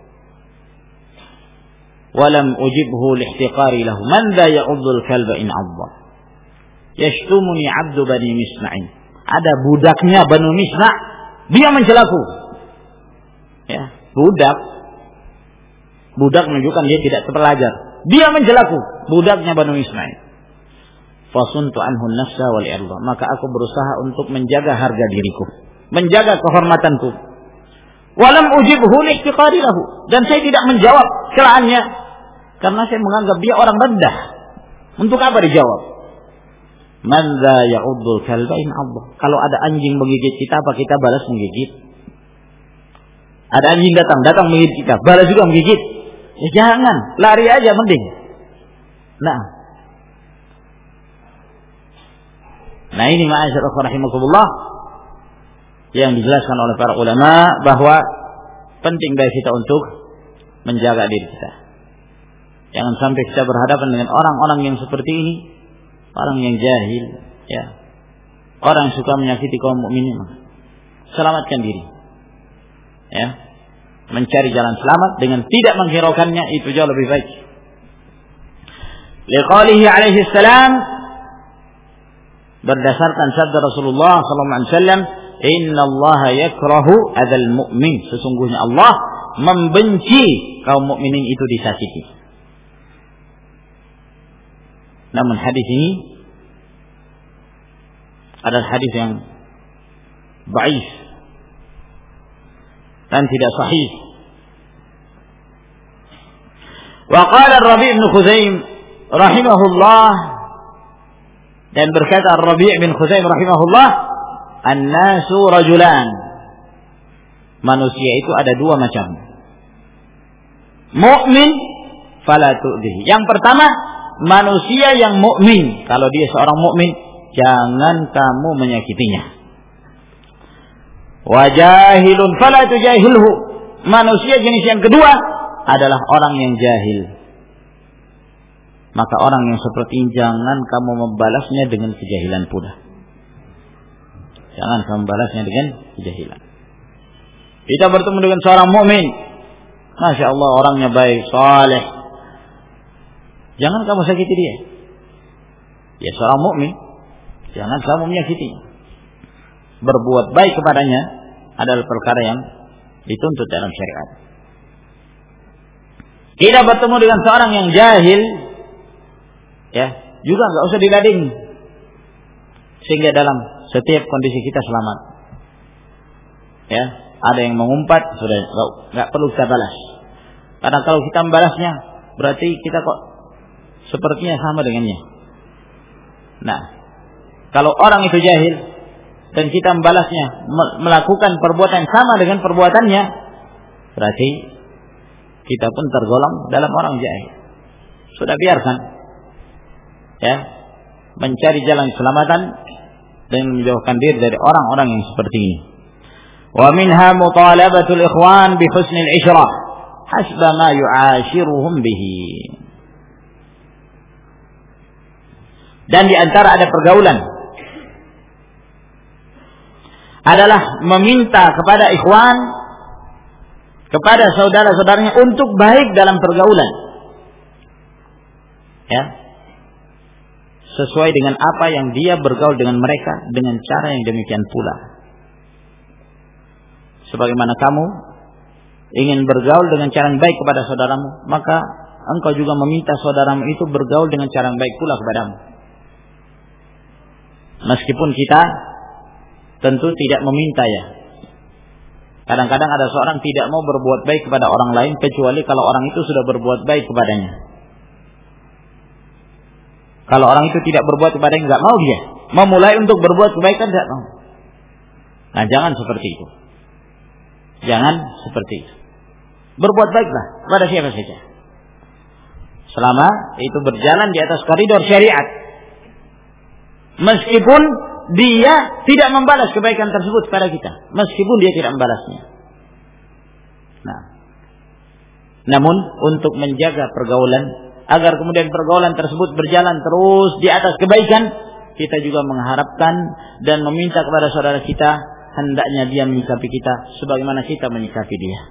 Speaker 1: Walam ujibhu lihtiqari lahu. Man dha ya'uddul kalba in 'adda. Yashtumuni 'abdu bani Misma'in. Ada budaknya Banu Misma', dia mencelaku. Ya, budak. Budak menunjukkan dia tidak terpelajar. Dia mencelaku, budaknya Banu Misma'in. Fasuntu anhu an-nafsa wal 'irda. Maka aku berusaha untuk menjaga harga diriku, menjaga kehormatanku. Walam ujibhu lihtiqari lahu. Dan saya tidak menjawab celahannya karena saya menganggap dia orang rendah. Untuk apa dijawab? Man dha ya'uddul kalba in 'adda. Kalau ada anjing menggigit kita, apa kita balas menggigit? Ada anjing datang, datang menggigit kita, balas juga menggigit. Ya jangan, lari aja mending. Nah. Nah ini ma'asyiral rahimakumullah yang dijelaskan oleh para ulama bahwa penting bagi kita untuk menjaga diri kita. Jangan sampai kita berhadapan dengan orang-orang yang seperti ini, orang yang jahil, ya, orang yang suka menyakiti kaum mukminin. Selamatkan diri, ya, mencari jalan selamat dengan tidak menghiraukannya, itu jauh lebih baik. Liqaulihi alaihi salam, berdasarkan sabda Rasulullah sallallahu alaihi wasallam, "Inna Allah yakrahu adzal mu'min." Sesungguhnya Allah membenci kaum mukminin itu disakiti. Namun hadis ini adalah hadis yang dhaif dan tidak sahih. Wa qala Ar-Rabi' bin Khuzaim rahimahullah, dan berkata Ar-Rabi' bin Khuzaim rahimahullah, "An-nasu rajulan." Manusia itu ada dua macam. Mukmin fala tu'dhihi. Yang pertama, manusia yang mukmin. Kalau dia seorang mukmin, jangan kamu menyakitinya. Wa jahilun fala tujahilhu. Manusia jenis yang kedua adalah orang yang jahil. Maka orang yang seperti ini jangan kamu membalasnya dengan kejahilan pula. Jangan kamu membalasnya dengan kejahilan. Kita bertemu dengan seorang mukmin, masya Allah orangnya baik, saleh. Jangan kamu sakiti dia. Ya seorang mukmin, jangan kamu menyakitinya. Berbuat baik kepadanya adalah perkara yang dituntut dalam syariat. Kita bertemu dengan seorang yang jahil, ya juga nggak usah diladeni, sehingga dalam setiap kondisi kita selamat. Ya, ada yang mengumpat, sudah nggak perlu kita balas. Karena kalau kita membalasnya, berarti kita kok sepertinya sama dengannya. Nah, kalau orang itu jahil dan kita membalasnya, melakukan perbuatan sama dengan perbuatannya, berarti kita pun tergolong dalam orang jahil. Sudah biarkan, ya, mencari jalan keselamatan dan menjauhkan diri dari orang-orang yang seperti ini. Wa minha mutalabatul ikhwan bi husnil ishrah hasba ma yu'ashiruhum bihi. Dan di antara ada pergaulan adalah meminta kepada ikhwan, kepada saudara-saudaranya untuk baik dalam pergaulan, ya, sesuai dengan apa yang dia bergaul dengan mereka, dengan cara yang demikian pula. Sebagaimana kamu ingin bergaul dengan cara yang baik kepada saudaramu, maka engkau juga meminta saudaramu itu bergaul dengan cara yang baik pula kepadamu. Meskipun kita tentu tidak meminta, ya. Kadang-kadang ada seorang tidak mau berbuat baik kepada orang lain kecuali kalau orang itu sudah berbuat baik kepadanya. Kalau orang itu tidak berbuat kepadanya, nggak mau dia memulai untuk berbuat kebaikan, tidak mau. Nah, jangan seperti itu. Jangan seperti itu. Berbuat baiklah kepada siapa saja, selama itu berjalan di atas koridor syariat. Meskipun dia tidak membalas kebaikan tersebut kepada kita, meskipun dia tidak membalasnya. Nah, namun untuk menjaga pergaulan agar kemudian pergaulan tersebut berjalan terus di atas kebaikan, kita juga mengharapkan dan meminta kepada saudara kita hendaknya dia menyikapi kita sebagaimana kita menyikapi dia.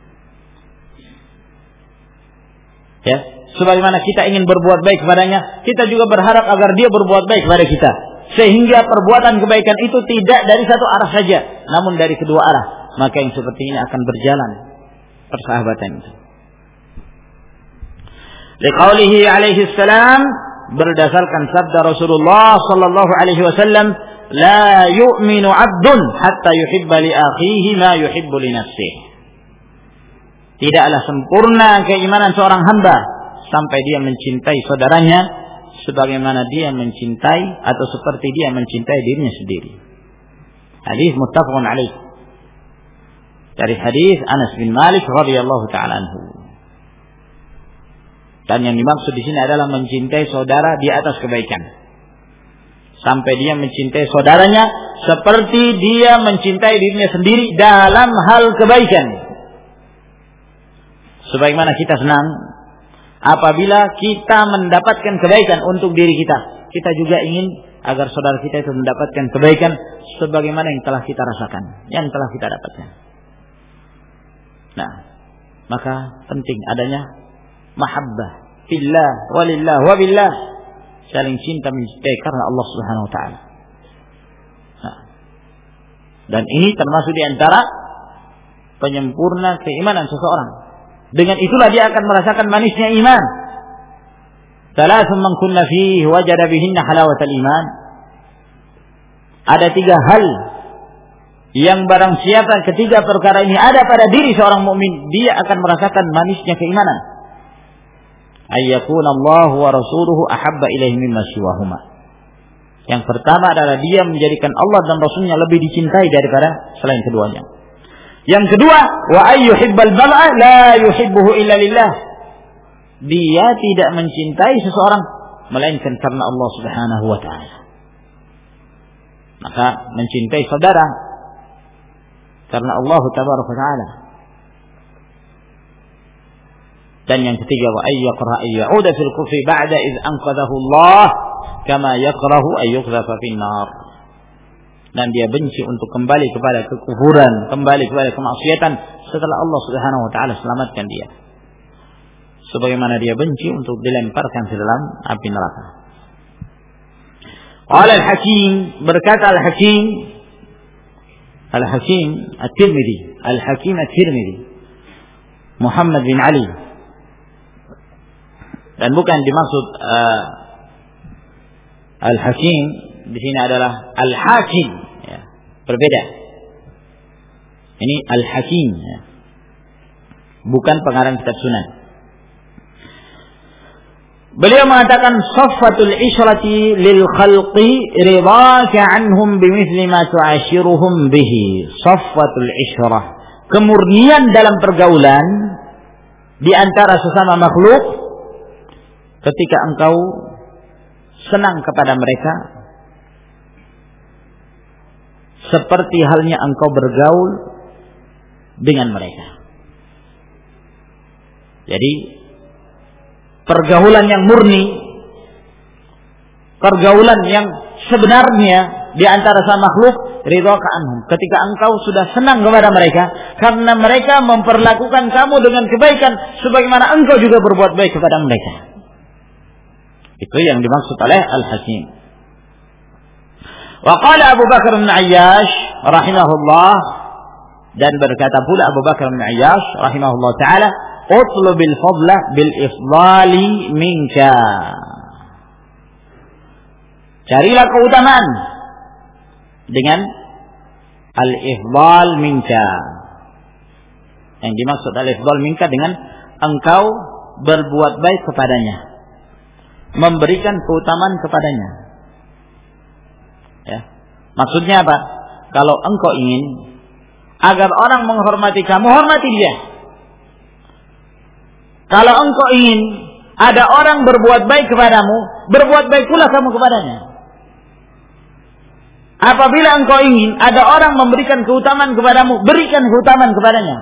Speaker 1: Ya, sebagaimana kita ingin berbuat baik kepadanya, kita juga berharap agar dia berbuat baik kepada kita. Sehingga perbuatan kebaikan itu tidak dari satu arah saja, namun dari kedua arah. Maka yang seperti ini akan berjalan persahabatan itu. Liqaulihi alaihi salam, berdasarkan sabda Rasulullah sallallahu alaihi wasallam, la yu'minu 'abdun hatta yuhibba li akhihi ma yuhibbu li nafsihi. Tidaklah sempurna keimanan seorang hamba sampai dia mencintai saudaranya sebagaimana dia mencintai atau seperti dia mencintai dirinya sendiri. Hadis muttafaqun alaih. Dari hadis Anas bin Malik radhiyallahu taala anhu. Dan yang dimaksud di sini adalah mencintai saudara di atas kebaikan. Sampai dia mencintai saudaranya seperti dia mencintai dirinya sendiri dalam hal kebaikan. Sebagaimana kita senang apabila kita mendapatkan kebaikan untuk diri kita, kita juga ingin agar saudara kita itu mendapatkan kebaikan sebagaimana yang telah kita rasakan, yang telah kita dapatkan. Nah, maka penting adanya mahabbah fillah walillah wabillah, saling cinta mencintai karena Allah Subhanahu wa taala. Nah, dan ini termasuk di antara penyempurna keimanan seseorang. Dengan itulah dia akan merasakan manisnya iman. Thalathun man kunna fihi wajada bihinna halawatal iman. Ada tiga hal yang barang siapa ketiga perkara ini ada pada diri seorang mukmin, dia akan merasakan manisnya keimanan. Ayyakuna Allah wa rasuluhu ahabba ilaihi mimma siwahuma. Yang pertama adalah dia menjadikan Allah dan Rasulnya lebih dicintai daripada selain keduanya. Yang kedua, wa ayyuhibbal bal'a la yuhibbuhu illa lillah. Dia tidak mencintai seseorang melainkan karena Allah Subhanahu wa taala. Maka mencintai saudara karena Allah Tabaraka wa taala. Dan yang ketiga, wa ayyaqra ayyuda fil kufri ba'da iz anqadhahu Allah kama yakrahu ayyuqdhafa fin nar. Dan dia benci untuk kembali kepada kekufuran, kembali kepada kemaksiatan setelah Allah Subhanahu wa taala selamatkan dia. Sebagaimana dia benci untuk dilemparkan ke dalam api neraka. Qala al-Hakim, berkata al-Hakim Al-Hakim At-Tirmidzi, Al-Hakim At-Tirmidzi, Muhammad bin Ali. Dan bukan dimaksud uh, Al-Hakim di sini adalah Al-Hakim, ya, berbeda. Ini Al-Hakim, ya. Bukan pengarang kitab Sunan. Beliau mengatakan saffatul isyrati lil khalqi ridaka anhum bimithli ma tu'ashiruhum bihi. Saffatul isyrah, kemurnian dalam pergaulan di antara sesama makhluk ketika engkau senang kepada mereka seperti halnya engkau bergaul dengan mereka. Jadi pergaulan yang murni, pergaulan yang sebenarnya di antara sama makhluk, ridhaka anhum, ketika engkau sudah senang kepada mereka karena mereka memperlakukan kamu dengan kebaikan sebagaimana engkau juga berbuat baik kepada mereka. Itu yang dimaksud oleh Al-Hakim. Wa qala Abu Bakar bin Ayyash rahimahullah, dan berkata pula Abu Bakar bin Ayyash rahimahullah taala, utlubil fadla bil ifdali minka. Carilah keutamaan dengan al-ifdal minka. Yang dimaksud al-ifdal minka dengan engkau berbuat baik kepadanya, memberikan keutamaan kepadanya. Ya. Maksudnya apa? Kalau engkau ingin agar orang menghormati kamu, hormati dia. Kalau engkau ingin ada orang berbuat baik kepadamu, berbuat baik pula kamu kepadanya. Apabila engkau ingin ada orang memberikan keutamaan kepadamu, berikan keutamaan kepadanya.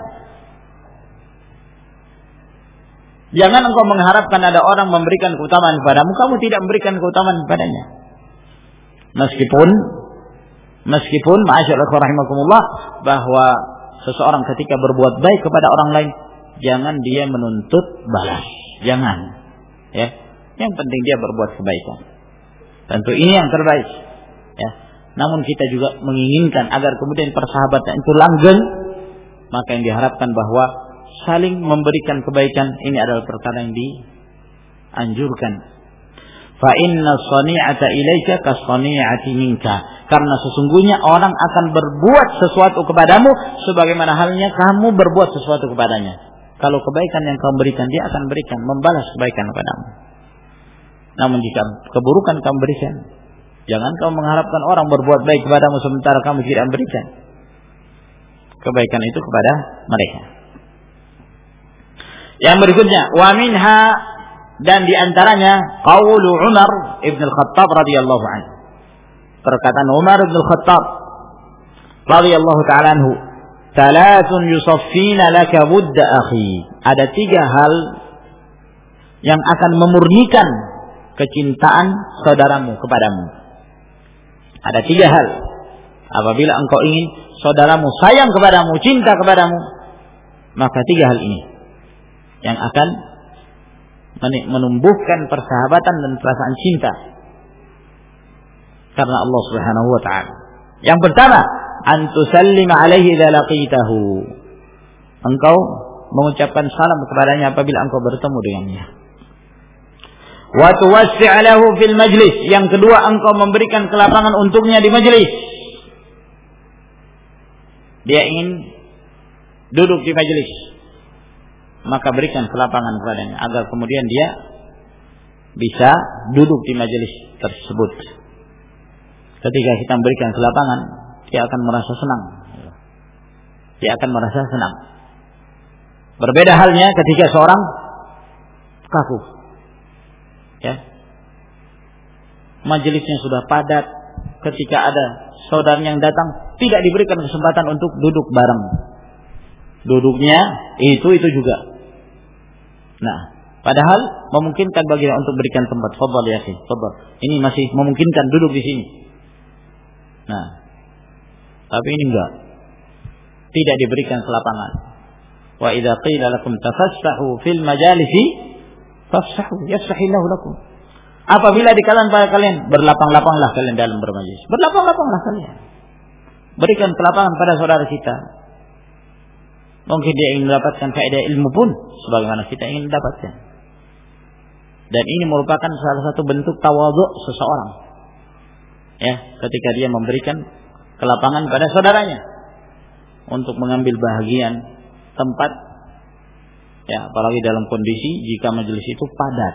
Speaker 1: Jangan engkau mengharapkan ada orang memberikan keutamaan kepadamu, kamu tidak memberikan keutamaan kepadanya. Meskipun meskipun ma'asyiral rahimakumullah, bahwa seseorang ketika berbuat baik kepada orang lain, jangan dia menuntut balas. Jangan. Ya. Yang penting dia berbuat kebaikan. Tentu ini yang terbaik. Ya. Namun kita juga menginginkan agar kemudian persahabatan itu langgeng, maka yang diharapkan bahwa saling memberikan kebaikan ini adalah perkara yang dianjurkan. Fa inna shani'ata ilaika kas-shani'ati minka. Karena sesungguhnya orang akan berbuat sesuatu kepadamu sebagaimana halnya kamu berbuat sesuatu kepadanya. Kalau kebaikan yang kamu berikan, dia akan berikan, membalas kebaikan kepadamu. Namun jika keburukan kamu berikan, jangan kamu mengharapkan orang berbuat baik kepadamu sementara kamu tidak memberikan kebaikan itu kepada mereka. Yang berikutnya, wa minha, dan diantaranya qaulu Umar ibn al-Khattab radhiyallahu anhu. Perkataan Umar ibn al-Khattab radhiyallahu ta'ala anhu, "Thalathun yusaffina laka wudda akhi." Ada tiga hal yang akan memurnikan kecintaan saudaramu kepadamu. Ada tiga hal. Apabila engkau ingin saudaramu sayang kepadamu, cinta kepadamu, maka tiga hal ini yang akan menumbuhkan persahabatan dan perasaan cinta karena Allah Subhanahu wa taala. Yang pertama, an tusallima alaihi idza laqitahu. Engkau mengucapkan salam kepadanya apabila engkau bertemu dengannya. Wa tuwassi' lahu fil majlis. Yang kedua, engkau memberikan kelapangan untuknya di majlis. Dia ingin duduk di majlis, maka berikan kelapangan kepadanya agar kemudian dia bisa duduk di majelis tersebut. Ketika kita memberikan kelapangan, dia akan merasa senang. Dia akan merasa senang. Berbeda halnya ketika seorang kaku, ya, majelisnya sudah padat, ketika ada saudaranya yang datang, tidak diberikan kesempatan untuk duduk bareng. Duduknya itu itu juga. Nah, padahal memungkinkan baginya untuk berikan tempat. Fadhal ya akhi, fadhal. Ini masih memungkinkan duduk di sini. Nah, tapi ini enggak. Tidak diberikan kelapangan. Wa idza qila lakum tafassahu fil majalisi fafsahu yafsahillahu lakum. Apabila di kalangan para kalian, berlapang-lapanglah kalian dalam bermajlis. Berlapang-lapanglah kalian. Berikan kelapangan pada saudara kita. Mungkin dia ingin mendapatkan faedah ilmu pun sebagaimana kita ingin mendapatkan. Dan ini merupakan salah satu bentuk tawadhu seseorang, ya, ketika dia memberikan kelapangan pada saudaranya untuk mengambil bahagian tempat, ya, apalagi dalam kondisi jika majelis itu padat.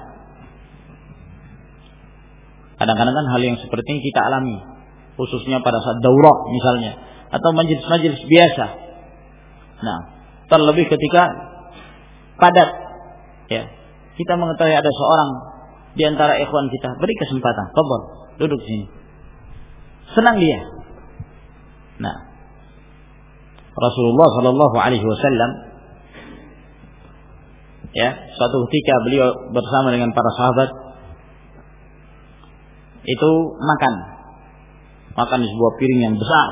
Speaker 1: Kadang-kadang kan hal yang seperti ini kita alami, khususnya pada saat daurah misalnya, atau majelis-majelis biasa. Nah, terlebih ketika padat, ya, kita mengetahui ada seorang di antara ikhwan kita, beri kesempatan, fadhal, duduk sini. Senang dia. Nah, Rasulullah Shallallahu Alaihi Wasallam, ya, suatu ketika beliau bersama dengan para sahabat itu makan, makan di sebuah piring yang besar.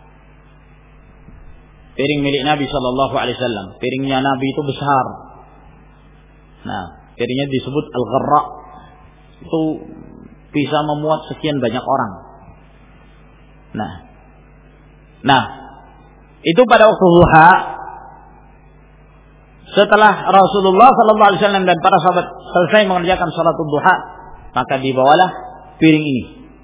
Speaker 1: Piring milik Nabi Shallallahu Alaihi Wasallam. Piringnya Nabi itu besar. Nah, piringnya disebut al-gharra. Itu bisa memuat sekian banyak orang. Nah, nah, itu pada waktu duha, setelah Rasulullah Shallallahu Alaihi Wasallam dan para sahabat selesai mengerjakan salat duha, maka dibawalah piring ini.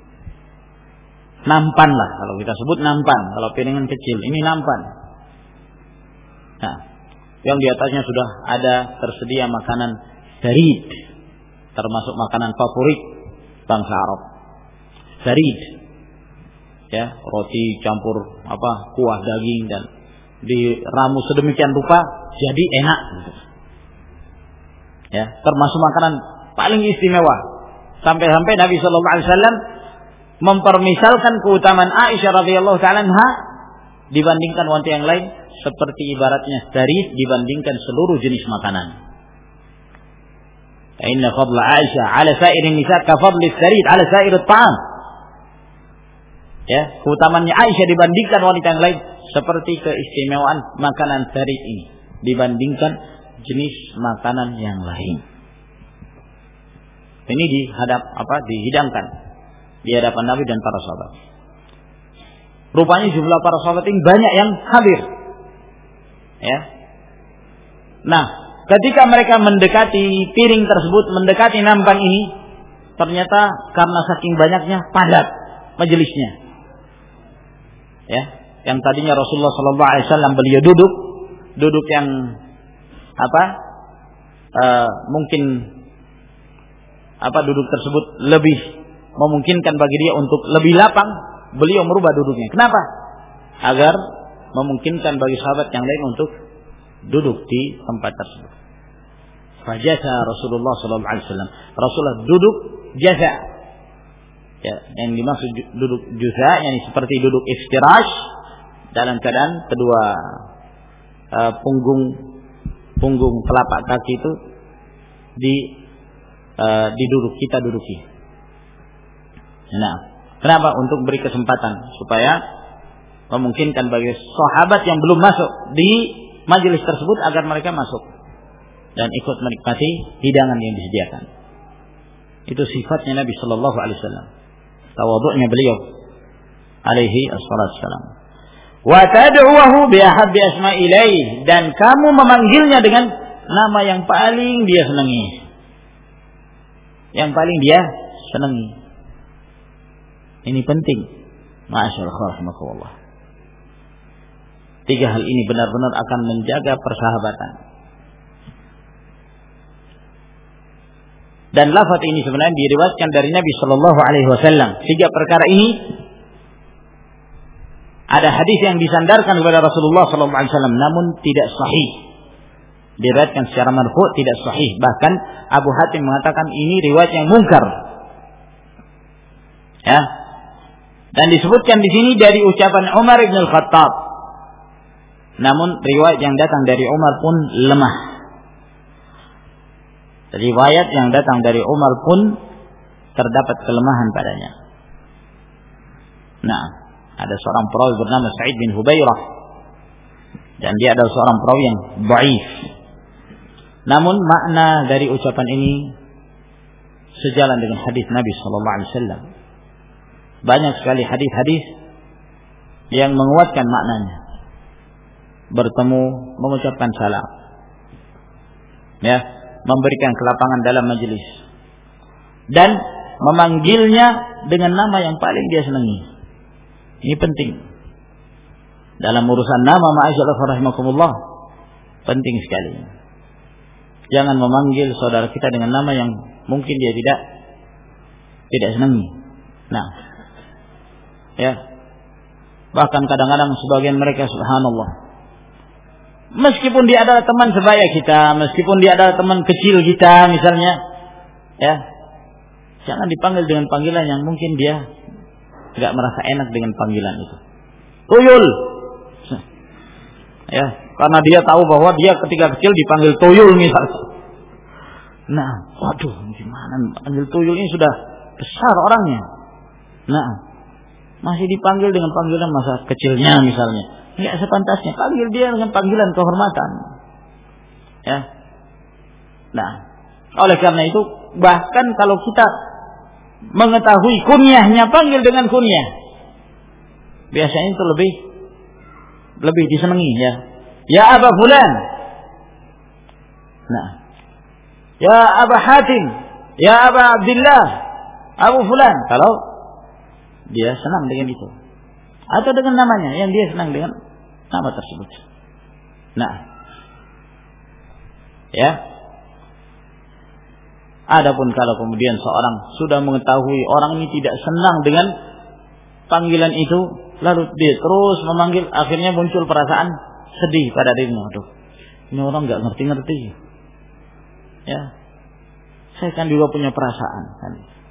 Speaker 1: Nampan lah, kalau kita sebut nampan. Kalau piringan kecil, ini nampan. Nah, yang di atasnya sudah ada tersedia makanan sarid, termasuk makanan favorit bangsa Arab. Sarid, ya, roti campur apa kuah daging dan diramu sedemikian rupa jadi enak. Ya, termasuk makanan paling istimewa. Sampai-sampai Nabi Shallallahu Alaihi Wasallam mempermisalkan keutamaan Aisyah radhiyallahu taala anha dibandingkan wanita yang lain, seperti ibaratnya sarid dibandingkan seluruh jenis makanan. Inna fadla Aisyah ala sa'irin nisa ka fadli sarid ala sa'ir at-ta'am. Ya, keutamaannya Aisyah dibandingkan wanita yang lain seperti keistimewaan makanan tharid ini dibandingkan jenis makanan yang lain. Ini dihadap apa? Dihidangkan di hadapan Nabi dan para sahabat. Rupanya jumlah para sahabat ini banyak yang hadir. Ya. Nah, ketika mereka mendekati piring tersebut, mendekati nampan ini, ternyata karena saking banyaknya padat majelisnya. Ya, yang tadinya Rasulullah Sallallahu Alaihi Wasallam beliau duduk, duduk yang apa? Uh, mungkin apa duduk tersebut lebih memungkinkan bagi dia untuk lebih lapang, beliau merubah duduknya. Kenapa? Agar memungkinkan bagi sahabat yang lain untuk duduk di tempat tersebut. Fajasa Rasulullah Sallallahu Alaihi Wasallam. Rasulullah duduk jasa. Ya, yang dimaksud duduk juza, yang seperti duduk iftirash dalam keadaan kedua uh, punggung punggung telapak kaki itu di uh, diduduk kita duduki. Nah, kenapa? Untuk beri kesempatan supaya memungkinkan bagi sahabat yang belum masuk di majelis tersebut agar mereka masuk dan ikut menikmati hidangan yang disediakan. Itu sifatnya Nabi Sallallahu Alaihi Wasallam. Tawadhu'nya beliau alaihi assalatu wassalam. Wa tad'uhu bi ahabbi asma'i ilaih, dan kamu memanggilnya dengan nama yang paling dia senangi. Yang paling dia senangi. Ini penting. Masyaallah rahimakumullah. Tiga hal ini benar-benar akan menjaga persahabatan. Dan lafaz ini sebenarnya diriwayatkan dari Nabi Shallallahu Alaihi Wasallam. Tiga perkara ini ada hadis yang disandarkan kepada Rasulullah Shallallahu Alaihi Wasallam, namun tidak sahih. Diriwayatkan secara marfu' tidak sahih. Bahkan Abu Hatim mengatakan ini riwayat yang mungkar. Ya. Dan disebutkan di sini dari ucapan Umar bin Al-Khattab. Namun riwayat yang datang dari Umar pun lemah. Riwayat yang datang dari Umar pun terdapat kelemahan padanya. Nah, ada seorang perawi bernama Sa'id bin Hubairah, dan dia adalah seorang perawi yang dhaif. Namun makna dari ucapan ini sejalan dengan hadis Nabi Sallallahu Alaihi Wasallam. Banyak sekali hadis-hadis yang menguatkan maknanya. Bertemu, mengucapkan salam, ya, memberikan kelapangan dalam majelis, dan memanggilnya dengan nama yang paling dia senangi. Ini penting dalam urusan nama, ma'asyiral rahimakumullah, penting sekali. Jangan memanggil saudara kita dengan nama yang mungkin dia tidak tidak senangi. Nah, ya, bahkan kadang-kadang sebagian mereka, subhanallah, meskipun dia adalah teman sebaya kita, meskipun dia adalah teman kecil kita misalnya, ya, jangan dipanggil dengan panggilan yang mungkin dia tidak merasa enak dengan panggilan itu. Tuyul, ya, karena dia tahu bahwa dia ketika kecil dipanggil tuyul misalnya. Nah, waduh, gimana panggil tuyul ini sudah besar orangnya. Nah, masih dipanggil dengan panggilan masa kecilnya misalnya. Tidak sepantasnya, panggil dia dengan panggilan kehormatan. Ya. Nah, oleh karena itu, bahkan kalau kita mengetahui kunyahnya, panggil dengan kunyah, biasanya itu lebih lebih disenangi, ya. Ya Aba Fulan. Nah, ya Aba Hatim, ya Aba Abdullah, Abu Fulan. Kalau dia senang dengan itu, atau dengan namanya yang dia senang dengan nama tersebut. Nah, ya. Adapun kalau kemudian seorang sudah mengetahui orang ini tidak senang dengan panggilan itu, lalu dia terus memanggil, akhirnya muncul perasaan sedih pada dirinya. Aduh, ini orang nggak ngerti-ngerti. Ya, saya kan juga punya perasaan. Kan?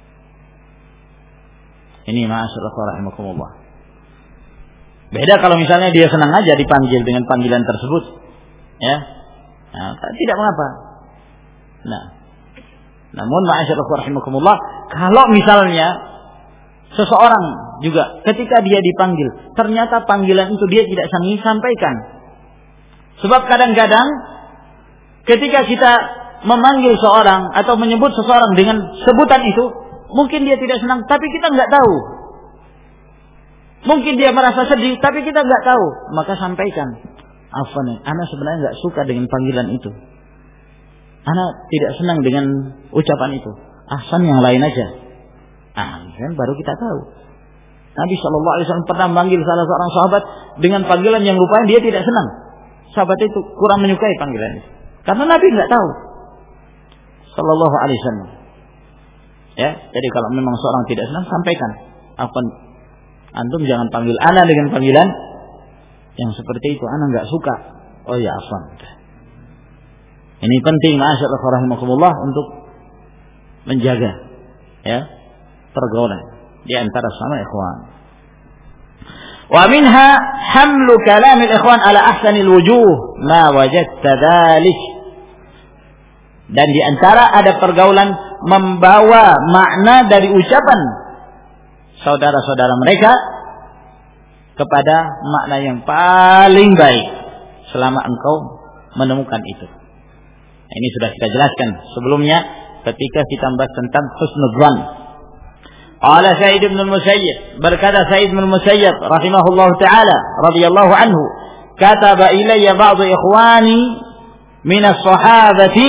Speaker 1: Ini ma'asyiral rahimakumullah. Beda kalau misalnya dia senang aja dipanggil dengan panggilan tersebut, ya, nah, tidak mengapa. Nah, namun ma'asyiral rahimakumullah, kalau misalnya seseorang juga ketika dia dipanggil, ternyata panggilan itu dia tidak sanggup sampaikan. Sebab kadang-kadang ketika kita memanggil seorang atau menyebut seseorang dengan sebutan itu, mungkin dia tidak senang, tapi kita nggak tahu. Mungkin dia merasa sedih, tapi kita nggak tahu. Maka sampaikan, afwan, ana sebenarnya nggak suka dengan panggilan itu. Ana tidak senang dengan ucapan itu. Ahsan yang lain aja. Ah, kan baru kita tahu. Nabi Shallallahu Alaihi Wasallam pernah manggil salah seorang sahabat dengan panggilan yang rupanya dia tidak senang. Sahabat itu kurang menyukai panggilan itu, karena Nabi nggak tahu. Shallallahu Alaihi Wasallam. Ya, jadi kalau memang seorang tidak senang, sampaikan. Afwan, antum jangan panggil ana dengan panggilan yang seperti itu. Ana nggak suka. Oh ya, afwan. Ini penting, ma'asyiral rahimakumullah, untuk menjaga ya pergaulan di antara sama ikhwan. Wa minha hamlu kalam al-ikhwan ala ahsanil wujuh ma wajadta dzalik. Dan di antara ada pergaulan membawa makna dari ucapan saudara-saudara mereka kepada makna yang paling baik selama engkau menemukan itu. Ini sudah kita jelaskan sebelumnya ketika kita membahas tentang husnudzan. Qala Sa'id bin al-Musayyib, berkata Sa'id bin al-Musayyib rahimahullah taala radhiyallahu anhu, kataba ilayya ba'd ikhwani min as-sahabati,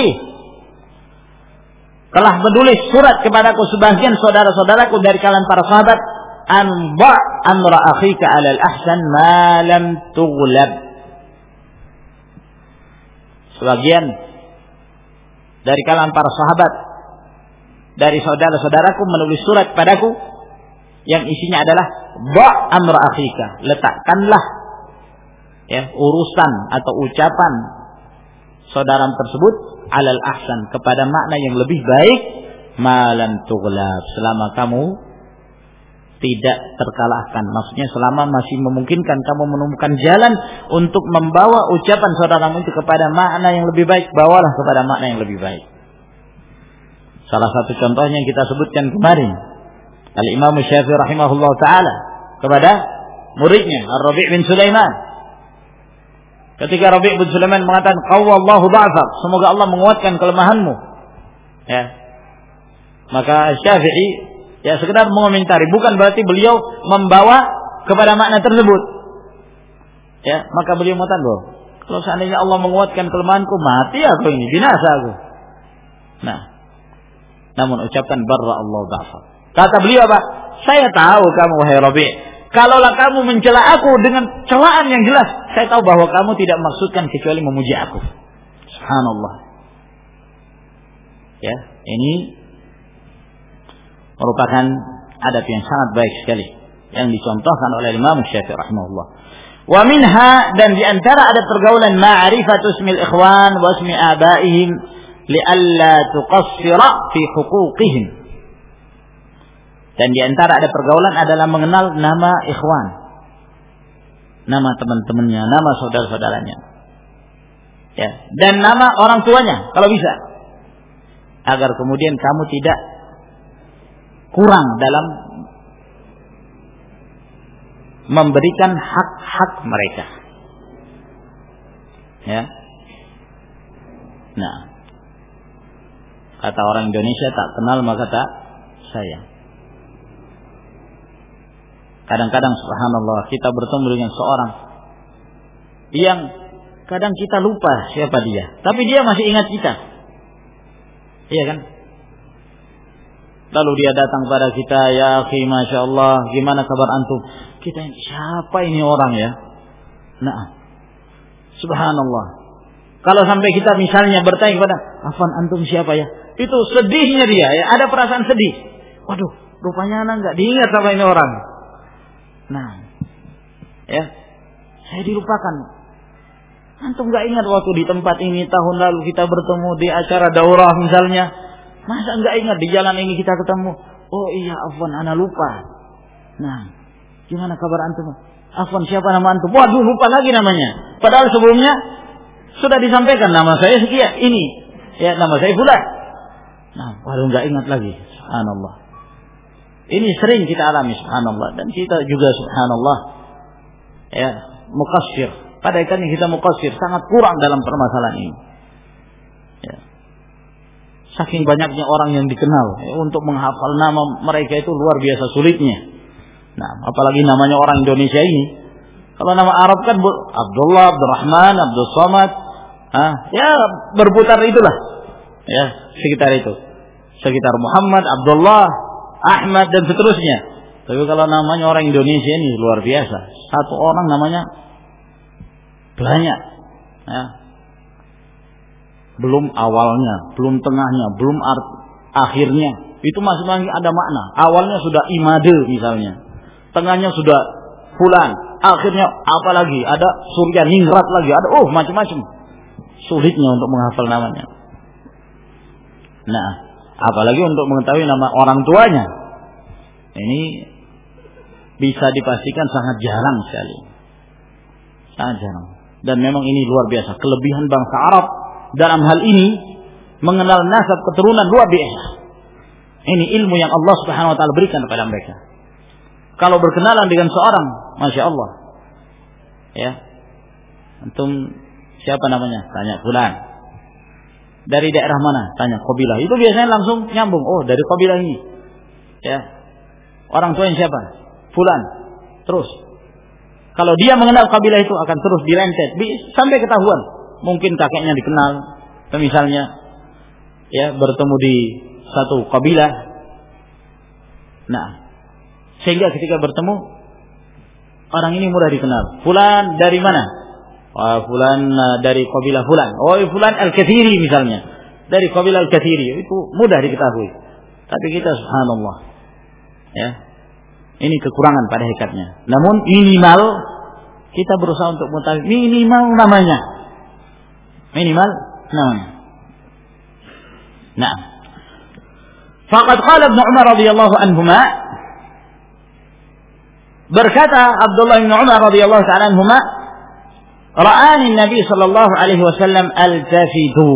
Speaker 1: telah menulis surat kepadaku sebagian saudara-saudaraku dari kalangan para sahabat, anba amra akhika 'ala al-ahsan ma lam tughlab. Sebagian dari kalangan para sahabat dari saudara-saudaraku menulis surat padaku yang isinya adalah ba amra akhika, letakkanlah ya urusan atau ucapan saudara tersebut alal ahsan, kepada makna yang lebih baik, malam tughlab, selama kamu tidak terkalahkan. Maksudnya selama masih memungkinkan kamu menemukan jalan untuk membawa ucapan saudaramu itu kepada makna yang lebih baik, bawalah kepada makna yang lebih baik. Salah satu contohnya yang kita sebutkan kemarin, Al-Imam Syafi'i rahimahullah ta'ala kepada muridnya Ar-Rabi' bin Sulaiman. Ketika Rabi' bin Sulaiman mengatakan qawwallahu da'fak, semoga Allah menguatkan kelemahanmu, ya, maka Syafi'i ya sekedar mengomentari, bukan berarti beliau membawa kepada makna tersebut. Ya, maka beliau mengatakan, loh, kalau seandainya Allah menguatkan kelemahanku, mati aku ini, binasa aku. Nah, namun ucapkan barra Allah da'fak. Kata beliau apa? Saya tahu kamu wahai Rabi', kalaulah kamu mencela aku dengan celaan yang jelas, saya tahu bahwa kamu tidak maksudkan kecuali memuji aku. Subhanallah. Ya, ini merupakan adab yang sangat baik sekali yang dicontohkan oleh Imam Syafi'i rahimahullah. Wa minha, dan di antara ada pergaulan ma'rifatu ismil ikhwan wa ismi abaihim li'alla tuqassira fi huquqihim. Dan di antara ada pergaulan adalah mengenal nama ikhwan, nama teman-temannya, nama saudara-saudaranya, ya, dan nama orang tuanya kalau bisa, agar kemudian kamu tidak kurang dalam memberikan hak-hak mereka. Ya. Nah, kata orang Indonesia, tak kenal maka tak sayang. Kadang-kadang subhanallah kita bertemu dengan seorang yang kadang kita lupa siapa dia, tapi dia masih ingat kita. Iya kan? Lalu dia datang pada kita, ya akhi, masya Allah, gimana kabar antum? Kita, siapa ini orang ya? Nah, subhanallah. Kalau sampai kita misalnya bertanya kepada, afwan antum siapa ya? Itu sedihnya dia, ya, ada perasaan sedih. Waduh, rupanya anak nggak diingat sama ini orang. Nah, ya, saya dilupakan. Antum nggak ingat waktu di tempat ini tahun lalu kita bertemu di acara daurah misalnya? Masa nggak ingat di jalan ini kita ketemu? Oh iya, afwan, ana lupa. Nah, gimana kabar antum? Afwan, siapa nama antum? Waduh, lupa lagi namanya. Padahal sebelumnya sudah disampaikan nama saya sekian ini, ya, nama saya fulan. Nah, waduh, nggak ingat lagi. Subhanallah. Ini sering kita alami, subhanallah, dan kita juga subhanallah ya, muqassir. Pada akhirnya kita muqassir, sangat kurang dalam permasalahan ini. Ya. Saking banyaknya orang yang dikenal, ya, untuk menghafal nama mereka itu luar biasa sulitnya. Nah, apalagi namanya orang Indonesia ini. Kalau nama Arab kan Abdullah, Abdurrahman, Abdul Somad, ah, ya berputar itulah, ya sekitar itu, sekitar Muhammad, Abdullah, Ahmad dan seterusnya. Tapi kalau namanya orang Indonesia ini luar biasa. Satu orang namanya banyak. Ya. Belum awalnya, belum tengahnya, belum akhirnya. Itu masing-masing ada makna. Awalnya sudah Imade misalnya. Tengahnya sudah Fulan. Akhirnya apalagi? Ada Surya Ningrat lagi. Ada oh macam-macam. Sulitnya untuk menghafal namanya. Nah, apalagi untuk mengetahui nama orang tuanya. Ini bisa dipastikan sangat jarang sekali. Sangat jarang. Dan memang ini luar biasa. Kelebihan bangsa Arab dalam hal ini mengenal nasab keturunan luar biasa. Ini ilmu yang Allah Subhanahu wa taala berikan kepada mereka. Kalau berkenalan dengan seorang, Masya Allah. Ya. Antum siapa namanya? Tanya fulan. Dari daerah mana? Tanya kabilah. Itu biasanya langsung nyambung. Oh, dari kabilah ini. Ya. Orang tuanya siapa? Fulan. Terus. Kalau dia mengenal kabilah itu akan terus direntet sampai ketahuan. Mungkin kakeknya dikenal, misalnya ya bertemu di satu kabilah. Nah, sehingga ketika bertemu orang ini mudah dikenal. Fulan dari mana? Oh, fulan dari kabilah fulan. Oh, fulan Al-Katsiri misalnya. Dari kabilah Al-Katsiri itu mudah diketahui. Tapi kita subhanallah. Ya. Ini kekurangan pada hakikatnya. Namun minimal kita berusaha untuk mengetahui minimal namanya. Minimal namanya. Nah. Faqad qala Ibnu Umar radhiyallahu anhuma, berkata Abdullah bin Umar radhiyallahu ta'ala anhuma, ra'ani Nabi sallallahu alaihi wasallam altafitu.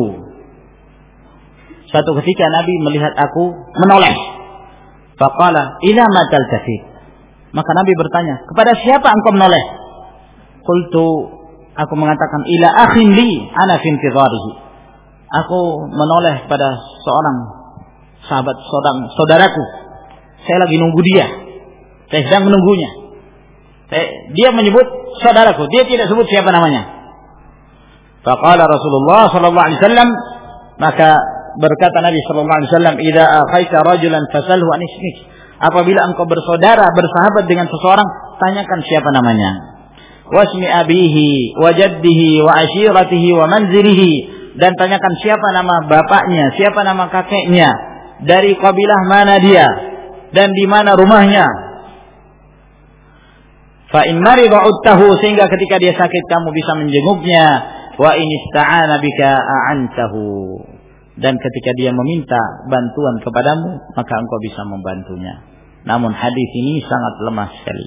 Speaker 1: Suatu ketika Nabi melihat aku menoleh. Faqala ila ma taltafit. Maka Nabi bertanya, kepada siapa engkau menoleh? Qultu, aku mengatakan ila akhin li ana fi intizarihi. Aku menoleh pada seorang sahabat saudara, saudaraku. Saya lagi nunggu dia. Saya sedang menunggunya. Saya, dia menyebut saudaraku, dia tidak sebut siapa namanya. Faqala Rasulullah sallallahu alaihi wasallam, maka berkata Nabi sallallahu alaihi wasallam, "Idza akhaita rajulan fasalhu an ismik." Apabila engkau bersaudara, bersahabat dengan seseorang, tanyakan siapa namanya. Wasmi abihi, wa jaddihi, wa ashiratihi, wa manzilihi, dan tanyakan siapa nama bapaknya, siapa nama kakeknya, dari kabilah mana dia, dan di mana rumahnya. Fa in marida udtahu, sehingga ketika dia sakit kamu bisa menjenguknya. Wa in ista'ana bika a'antahu, dan ketika dia meminta bantuan kepadamu, maka engkau bisa membantunya. Namun hadis ini sangat lemah sekali.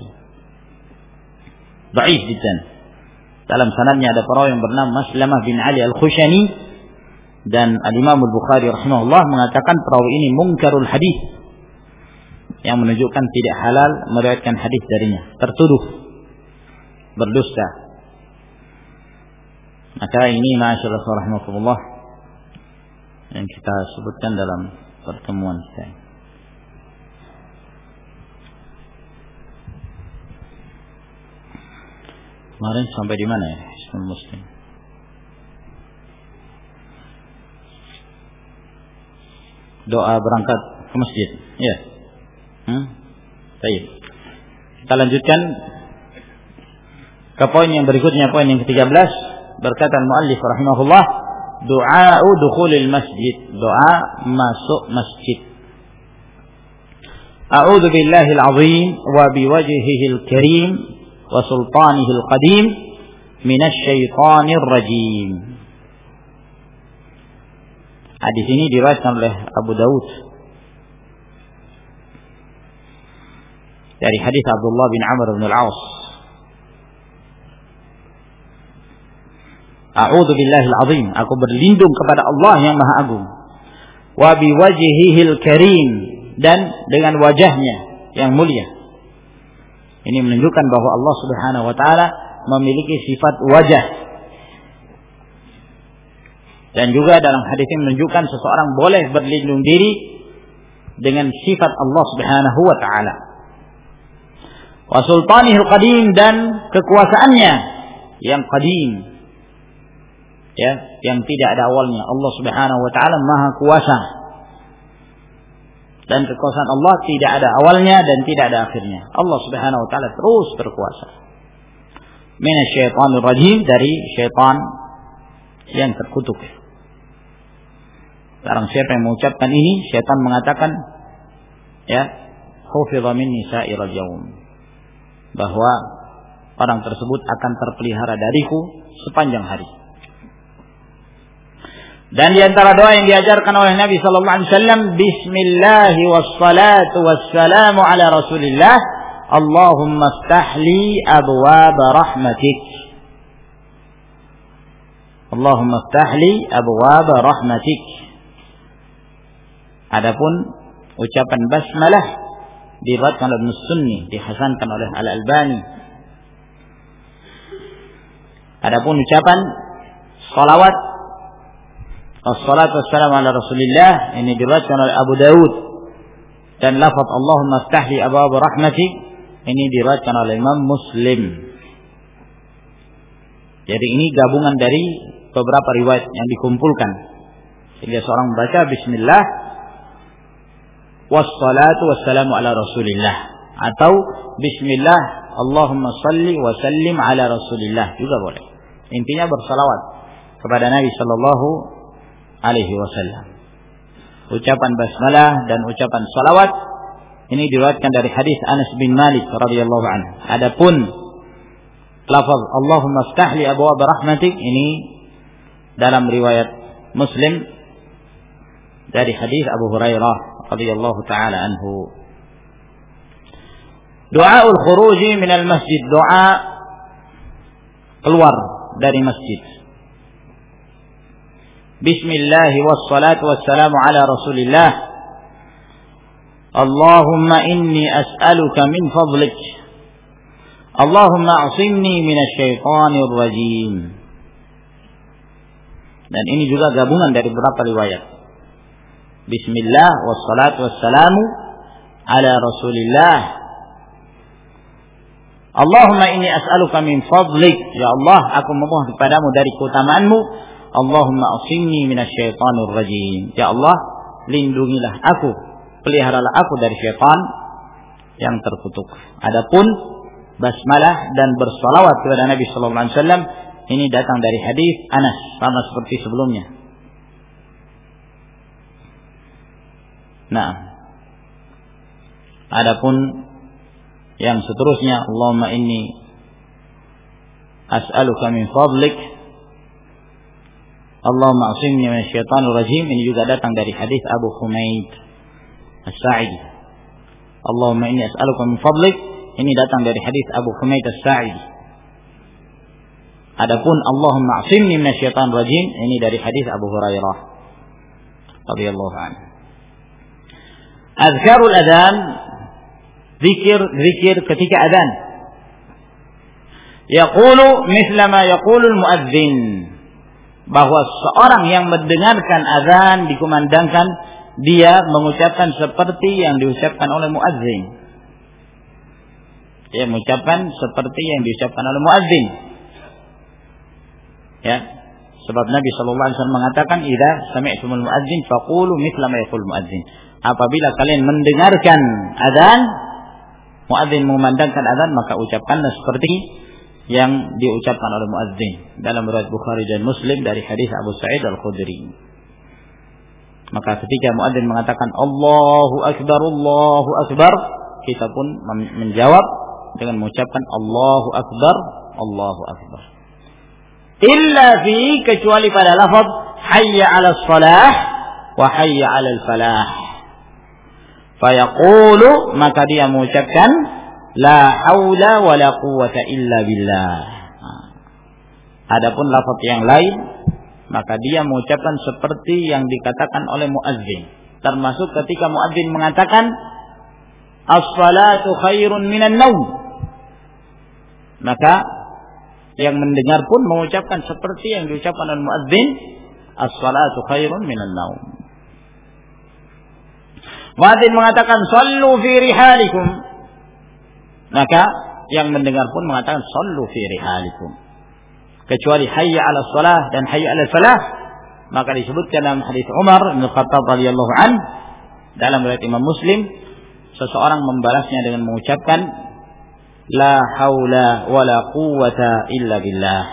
Speaker 1: Dhaif jiddan. Dalam sanadnya ada perawi yang bernama Maslamah bin Ali Al-Khushani, dan Al-Imam Al-Bukhari rahimahullah mengatakan perawi ini munkarul hadis, yang menunjukkan tidak halal meriwayatkan hadis darinya, tertuduh berdusta. Maka ini ma'asyiral rahimakumullah yang kita sebutkan dalam pertemuan kita. Kemarin sampai di mana ya Islam Muslim? Doa berangkat ke masjid. Ya. Hmm? Baik. Kita lanjutkan ke poin yang berikutnya, poin yang ketiga belas. Berkata al-muallif rahimahullah, du'a'u dukhulil masjid, doa masuk masjid. A'udzu billahil azim wa biwajhihil karim wa sultanihil qadim minasy syaithanir rajim. Hadis ini diriwayatkan oleh Abu Daud dari hadis Abdullah bin Amr bin Al-As. A'udzu billahil azim, aku berlindung kepada Allah yang Maha Agung. Wa biwajhihil karim, dan dengan wajahnya yang mulia. Ini menunjukkan bahwa Allah Subhanahu wa taala memiliki sifat wajah. Dan juga dalam hadis ini menunjukkan seseorang boleh berlindung diri dengan sifat Allah Subhanahu wa taala. Wa sultanihul qadim, dan kekuasaannya yang qadim. Ya, yang tidak ada awalnya. Allah Subhanahu wa taala Maha Kuasa. Dan kekuasaan Allah tidak ada awalnya dan tidak ada akhirnya. Allah Subhanahu wa taala terus berkuasa. Minasyaitonir rajim, dari syaitan yang terkutuk. Barang siapa yang mengucapkan ini, syaitan mengatakan, ya, hufidha minni sa'irul yaum, bahwa orang tersebut akan terpelihara dariku sepanjang hari. Dan di antara doa yang diajarkan oleh Nabi sallallahu alaihi wasallam, bismillah wassalatu wassalamu ala Rasulillah, Allahumma iftah li abwaab rahmatik. Allahumma iftah li abwaab rahmatik. Adapun ucapan basmalah diriwayatkan oleh Ibnu Sunni, dihasankan oleh Al-Albani. Adapun ucapan salawat, assalatu wassalamu ala Rasulillah, ini diriwayatkan oleh Abu Daud, dan lafaz Allahumma iftah li abwaab rahmatik ini diriwayatkan oleh Imam Muslim. Jadi ini gabungan dari beberapa riwayat yang dikumpulkan, sehingga seorang membaca bismillah wassalatu wassalamu ala Rasulillah, atau bismillah Allahumma salli wa sallim ala Rasulillah juga boleh. Intinya bersalawat kepada Nabi sallallahu alaihi wasallam. Ucapan basmalah dan ucapan salawat ini diriwayatkan dari hadis Anas bin Malik radhiyallahu anhu. Adapun lafaz Allahumma iftah li abwaab rahmatik ini dalam riwayat Muslim dari hadis Abu Hurairah radhiyallahu taala anhu. Du'aul khuruji minal masjid, doa keluar dari masjid. Bismillah wassalatu wassalamu ala Rasulillah. Allahumma inni as'aluka min fadlik. Allahumma asimni minasyaitonir rajim. Dan ini juga gabungan dari beberapa riwayat. Bismillah wassalatu wassalamu ala Rasulillah. Allahumma inni as'aluka min fadlik. Ya Allah, aku memohon kepadamu dari keutamaanmu. Allahumma asimni minasyaitonir rajim. Ya Allah, lindungilah aku, peliharalah aku dari syaitan yang terkutuk. Adapun basmalah dan bersalawat kepada Nabi sallallahu alaihi wasallam ini datang dari hadis Anas, sama seperti sebelumnya. Nah, adapun yang seterusnya, Allahumma inni as'aluka min fadlik, Allahumma asimni minasyaitonir rajim, ini juga datang dari hadis Abu Humaid As-Sa'idi. Allahumma inni as'aluka min fadlik, ini datang dari hadis Abu Humaid As-Sa'idi. Adapun Allahumma asimni minasyaitonir rajim, ini dari hadis Abu Hurairah radhiyallahu anhu. Azkarul adzan, zikir-zikir ketika adzan. Yaqulu mithla ma yaqulul muadzin, bahwa seorang yang mendengarkan azan dikumandangkan, dia mengucapkan seperti yang diucapkan oleh muadzin. Dia mengucapkan seperti yang diucapkan oleh muadzin. Ya, sebab Nabi sallallahu alaihi wasallam mengatakan, "Idza sami'tumul muadzin faqulu mithla ma yaqul muadzin." Apabila kalian mendengarkan azan, muadzin mengumandangkan azan, maka ucapkanlah seperti yang diucapkan oleh muadzin. Dalam riwayat Bukhari dan Muslim dari hadis Abu Sa'id Al-Khudri. Maka ketika muadzin mengatakan Allahu Akbar, Allahu Akbar, kita pun menjawab dengan mengucapkan Allahu Akbar, Allahu Akbar. Illa fi, kecuali pada lafaz hayya 'alas salah wa hayya 'alal falah. Fayaqulu, maka dia mengucapkan la haula wa la quwwata illa billah. Adapun lafaz yang lain, maka dia mengucapkan seperti yang dikatakan oleh muadzin. Termasuk ketika muadzin mengatakan as-salatu khairun minan naum. Maka yang mendengar pun mengucapkan seperti yang diucapkan oleh muadzin, as-salatu khairun minan naum. Muadzin mengatakan sallu fi rihalikum. Maka yang mendengar pun mengatakan sallu fi rihalikum. Kecuali hayya 'ala shalah dan hayya 'ala falah, maka disebutkan dalam hadis Umar bin Khattab radhiyallahu an dalam riwayat Imam Muslim, seseorang membalasnya dengan mengucapkan la haula wala quwwata illa billah.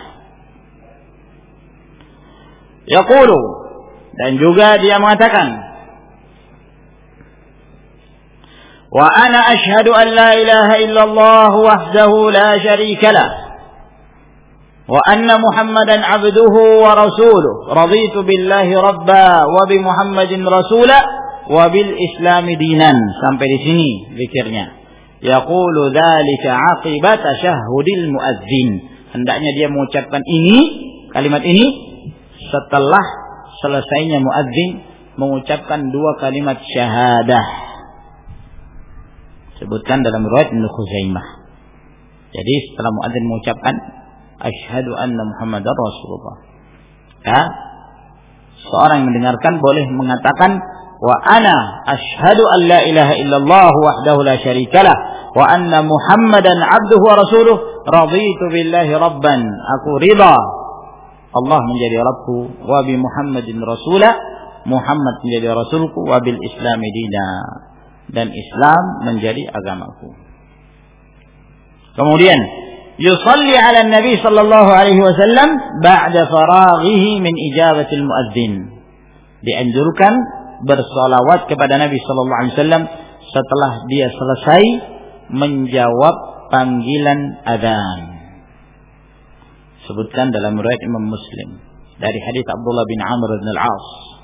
Speaker 1: Yaqulu, dan juga dia mengatakan, wa ana ashhadu an la ilaha illallah wahdahu la syarika lah wa anna Muhammadan abduhu wa rasuluh raditu billahi rabba wa bi Muhammadin rasula wa bil islami dinan. Sampai di sini zikirnya. Yaqulu dzalika 'aqiba tasyahhudil muadzin. Hendaknya dia mengucapkan ini, kalimat ini setelah selesainya muadzin mengucapkan dua kalimat syahadah. Sebutkan dalam riwayat Ibnu Khuzaimah. Jadi setelah muadzin mengucapkan asyhadu anna Muhammadar Rasulullah, ya, seorang yang mendengarkan boleh mengatakan wa ana asyhadu an la ilaha illallah wahdahu la syarikalah wa anna Muhammadan abduhu wa rasuluh raditu billahi rabban. Aku ridha Allah menjadi Rabbku, wa bi Muhammadin rasulah, Muhammad menjadi rasulku, wa bil islami dina, dan Islam menjadi agamaku. Kemudian yusalli ala Nabi sallallahu alaihi wasallam ba'da faraghihi min ijabatil muadzin. Dianjurkan bersolawat kepada Nabi sallallahu alaihi wasallam setelah dia selesai menjawab panggilan adzan. Sebutkan dalam riwayat Imam Muslim dari hadis Abdullah bin Amr bin Al-As.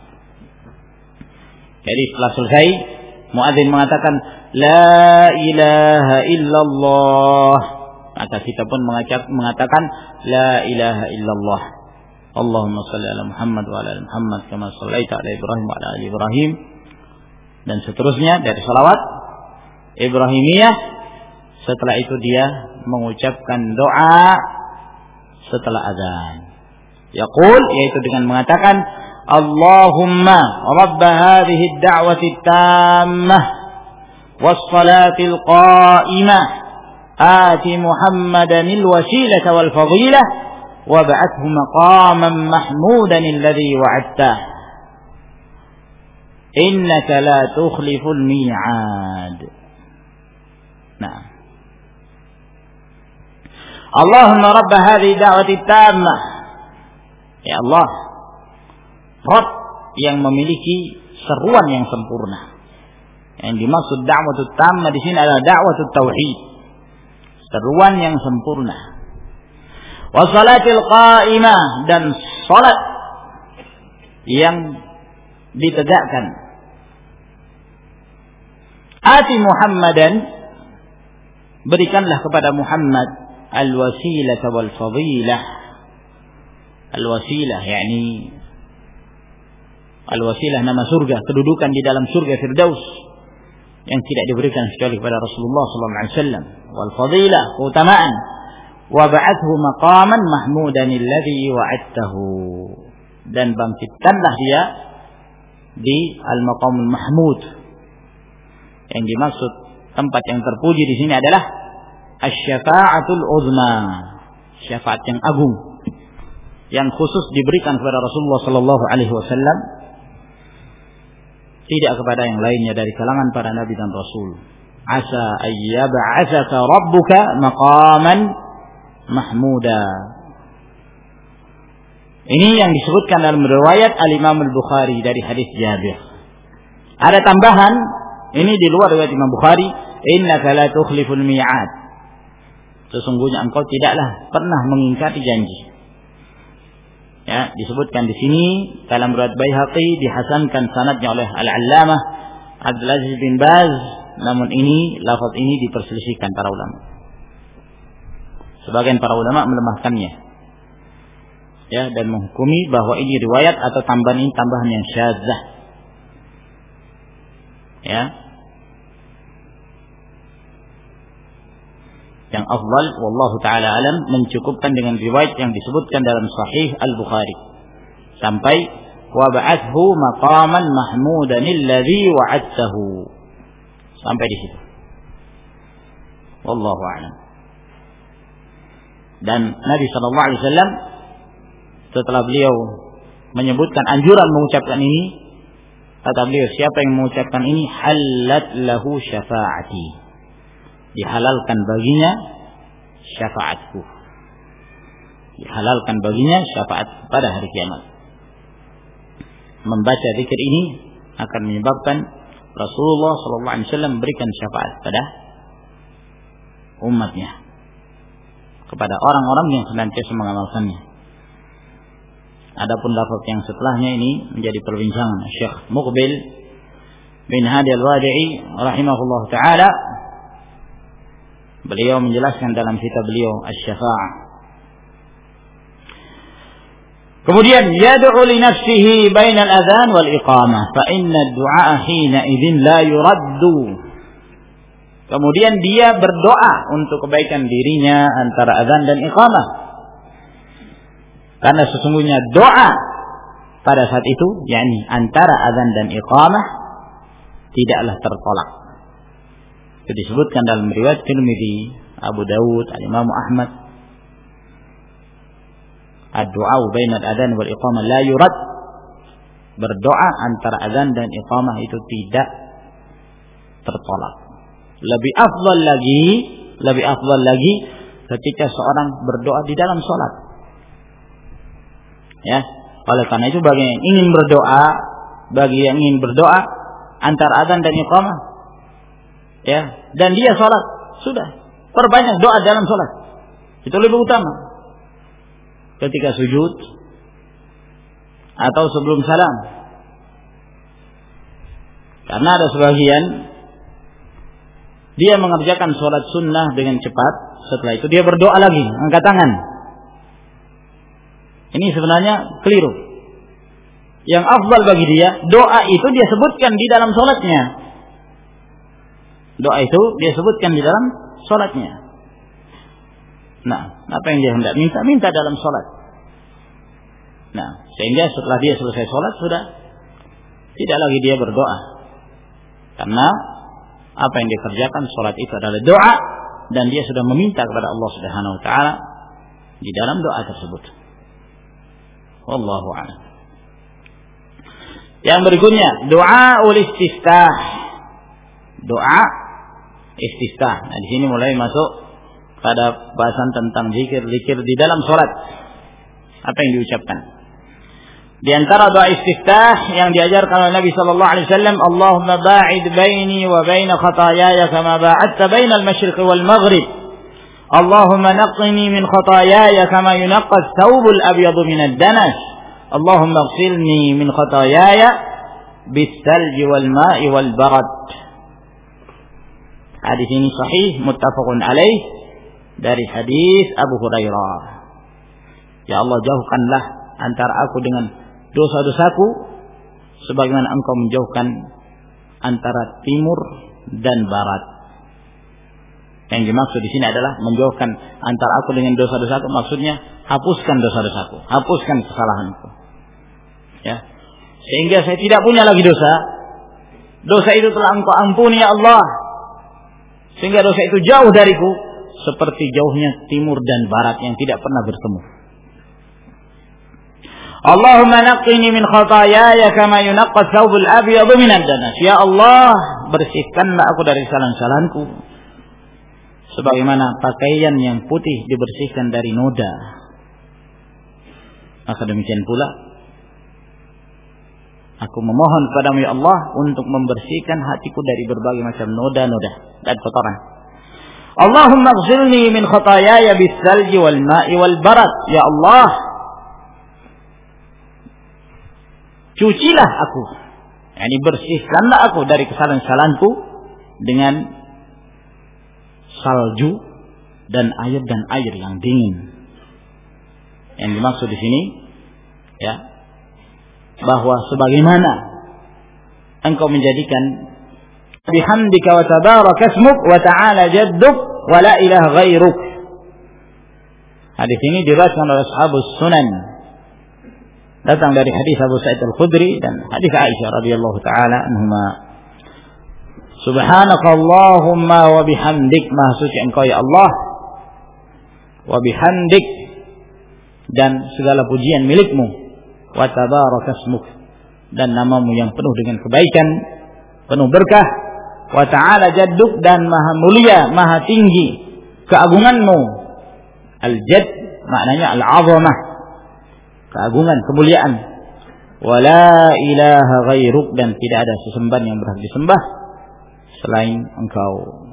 Speaker 1: Jadi setelah selesai muadzin mengatakan la ilaha illallah, maka kita pun mengatakan la ilaha illallah. Allahumma salli ala Muhammad wa ala ali Muhammad kama shallaita ala Ibrahim wa ala ali Ibrahim, dan seterusnya dari salawat Ibrahimiyah. Setelah itu dia mengucapkan doa setelah azan. Yaqul, yaitu dengan mengatakan Allahumma rabb hadhihi ad-da'wati at-tammah was-salati al-qa'imah ati Muhammadan al-wasilata wal-fadilah wab'athhu maqaman mahmudan alladhi wa'adtah innaka la tukhliful mi'ad. Nah, Allahumma rabb hadhihi da'wati tammah, ya Allah, Rabb yang memiliki seruan yang sempurna. Yang dimaksud da'watut tammah di sini adalah da'watut tauhid, seruan yang sempurna. Wa salatil qa'imah, dan salat yang ditegakkan. Ati Muhammadan, berikanlah kepada Muhammad al-wasilah wal fadilah. Al-wasilah yakni al-wasilah nama surga, kedudukan di dalam surga Firdaus yang tidak diberikan kecuali kepada Rasulullah sallallahu alaihi wasallam. Wal fadilah, keutamaan. Wa ba'athu maqaman mahmudan alladhi wa'adtahu, dan bangkitkanlah dia di al-maqamul mahmud. Yang dimaksud tempat yang terpuji di sini adalah asy-syafa'atul uzma, syafaat yang agung yang khusus diberikan kepada Rasulullah sallallahu alaihi wasallam, tidak kepada yang lainnya dari kalangan para nabi dan rasul. Asa ayyab'atsaka rabbuka maqaman mahmuda. Ini yang disebutkan dalam riwayat Al-Imam Al-Bukhari dari hadis Jabir. Ada tambahan, ini di luar riwayat Imam Bukhari, innaka la tukhliful mi'ad, sesungguhnya engkau tidaklah pernah mengingkari janji. Ya, disebutkan di sini dalam riwayat Baihaqi, dihasankan sanadnya oleh Al-Allamah Abdul Aziz bin Baz, namun ini lafaz ini diperselisihkan para ulama. Sebagian para ulama melemahkannya, ya, dan menghukumi bahwa ini riwayat atau tambahan ini tambahan yang syadzah. Ya. Yang afdal wallahu taala alam mencukupkan dengan riwayat yang disebutkan dalam Sahih Al-Bukhari sampai wa ba'athu maqaman mahmudan alladhi wa'adtahu, sampai di situ. Wallahu a'lam. Dan Nabi sallallahu alaihi wasallam setelah beliau menyebutkan anjuran mengucapkan ini, kata beliau, siapa yang mengucapkan ini halat lahu syafaati, dihalalkan baginya syafaatku, dihalalkan baginya syafaat pada hari kiamat. Membaca zikir ini akan menyebabkan Rasulullah sallallahu alaihi wasallam memberikan syafaat pada umatnya, kepada orang-orang yang senantiasa mengamalkannya. Adapun lafaz yang setelahnya ini menjadi perbincangan Syekh Muqbil bin Hadi Al-Wadi'i rahimahullah taala. Beliau menjelaskan dalam kitab beliau Asy-Syafa'ah. Kemudian yad'u li nafsihi bainal adzan wal iqamah fa inna ad-du'a hina idzin la yuraddu. Kemudian dia berdoa untuk kebaikan dirinya antara azan dan iqamah. Karena sesungguhnya doa pada saat itu, yakni antara azan dan iqamah, tidaklah tertolak. Itu disebutkan dalam riwayat Tirmidzi, Abu Dawud, Al-Imam Ahmad. Ad-du'a bainal adzan wal iqamah la yurad. Berdoa antara azan dan iqamah itu tidak tertolak. Lebih afdal lagi, lebih afdal lagi ketika seorang berdoa di dalam salat. Ya, oleh karena itu bagi yang ingin berdoa, bagi yang ingin berdoa antara azan dan iqamah, ya, dan dia salat, sudah perbanyak doa dalam salat. Itu lebih utama. Ketika sujud atau sebelum salam. Karena ada sebagian dia mengerjakan sholat sunnah dengan cepat, setelah itu dia berdoa lagi, angkat tangan. Ini sebenarnya keliru. Yang afdal bagi dia, doa itu dia sebutkan di dalam sholatnya. Doa itu dia sebutkan di dalam sholatnya. Nah, apa yang dia hendak minta, minta dalam sholat. Nah, sehingga setelah dia selesai sholat, sudah tidak lagi dia berdoa. Karena apa yang dikerjakan sholat itu adalah doa, dan dia sudah meminta kepada Allah Subhanahu wa taala di dalam doa tersebut. Wallahu a'lam. Yang berikutnya, doa ul istiftah. Doa istiftah. Nah, di sini mulai masuk pada bahasan tentang zikir-zikir di dalam sholat. Apa yang diucapkan? Di antara doa istiftah yang diajarkan oleh Nabi sallallahu alaihi wasallam, Allahumma ba'id baini wa baina khataayaya kama ba'adta bainal masyriqi wal maghrib. Allahumma naqqini min khataayaya kama yunqqa ath-thawbul abyadu min ad-danas. Allahumma ighsilni min khataayaya bis-salji wal ma'i wal barad. Hadis ini sahih muttafaqun alaih dari hadis Abu Hurairah. Ya Allah, jauhkanlah antara aku dengan dosa-dosaku sebagaimana engkau menjauhkan antara timur dan barat. Yang dimaksud di sini adalah menjauhkan antara aku dengan dosa-dosaku, maksudnya hapuskan dosa-dosaku, hapuskan kesalahanku. Ya. Sehingga saya tidak punya lagi dosa. Dosa itu telah engkau ampuni ya Allah. Sehingga dosa itu jauh dariku seperti jauhnya timur dan barat yang tidak pernah bertemu. Allahumma naqqini min khataayaya kama yunqqa ath-thawbul abyadu min ad-danas. Ya Allah, bersihkanlah aku dari kesalahan-kesalahanku sebagaimana pakaian yang putih dibersihkan dari noda. Maka demikian pula aku memohon kepadamu ya Allah untuk membersihkan hatiku dari berbagai macam noda-noda dan kotoran. Allahumma ighsilni min khataayaya bis-salji wal ma'i wal barad. Ya Allah, cucilah aku, yakni bersihkanlah aku dari kesalahan-kesalahanku dengan salju dan air dan air yang dingin. Yang dimaksud di sini, ya, bahwa sebagaimana engkau menjadikan bihamdika wa tabarakasmuk wa ta'ala jadduk wa la ilaha ghairuk. Hadis ini diriwayatkan oleh Ashabus Sunan. Datang dari hadis Abu Sa'id Al-Khudri dan hadis Aisyah radhiyallahu taala anhuma. Subhanakallahumma wa bihamdik, maha suci Engkau ya Allah, wa bihamdik, dan segala pujian milikmu, wa tabarakasmuk, dan namamu yang penuh dengan kebaikan, penuh berkah, wa ta'ala jadduk, dan maha mulia, maha tinggi keagunganmu. Al-jadd maknanya al-'azamah, keagungan, kemuliaan. Wa la ilaha ghairuk, dan tidak ada sesembahan yang berhak disembah selain Engkau.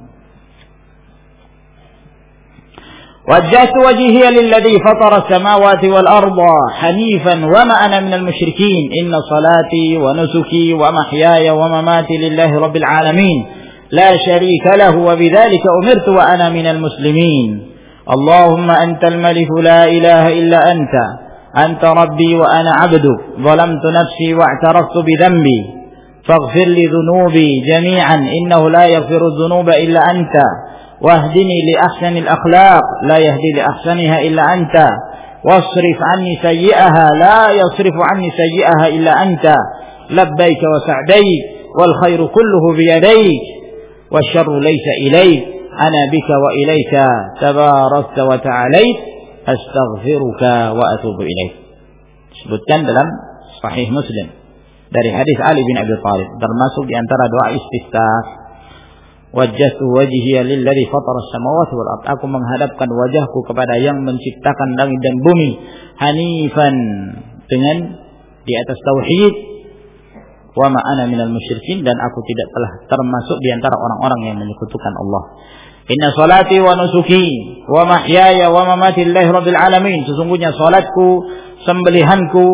Speaker 1: Wajjahtu wajhiya lilladzi fatara as-samawati wal arda hanifan wa ma ana minal musyrikin. Inna salati wa nusuki wa mahyaya wa mamati lillahi rabbil alamin la syarika lahu wa bidzalika umirtu wa ana minal muslimin. Allahumma antal malik la ilaha illa anta anta rabbi wa ana 'abduk zalamtu nafsi wa i'taraftu bi dhanbi faghfir li dhunubi jami'an innahu la yaghfiru dhunuba illa anta wahdini li ahsanil akhlaq la yahdi li ahsaniha illa anta wasrif anni sayyi'aha la yasrifu anni sayyi'aha illa anta labbaik wa sa'daik wal khairu kulluhu bi yadayk wasyarru laysa ilayk ana bika wa ilayka tabarakta wa ta'alait astaghfiruka wa atubu ilaik. Disebutkan dalam Sahih Muslim dari hadis Ali bin Abi Thalib, termasuk di antara doa istiftah. Wajjahtu wajhiya lilladzi fatara as-samawati wal ardh. Aku menghadapkan wajahku kepada yang menciptakan langit dan bumi, hanifan, dengan di atas tauhid, wa ma ana minal musyrikin, dan aku tidak telah termasuk di antara orang-orang yang menyekutukan Allah. Inna salati wa nusuki wa mahyaya wa mamati lillahi rabbil alamin. Sesungguhnya salatku, sembelihanku,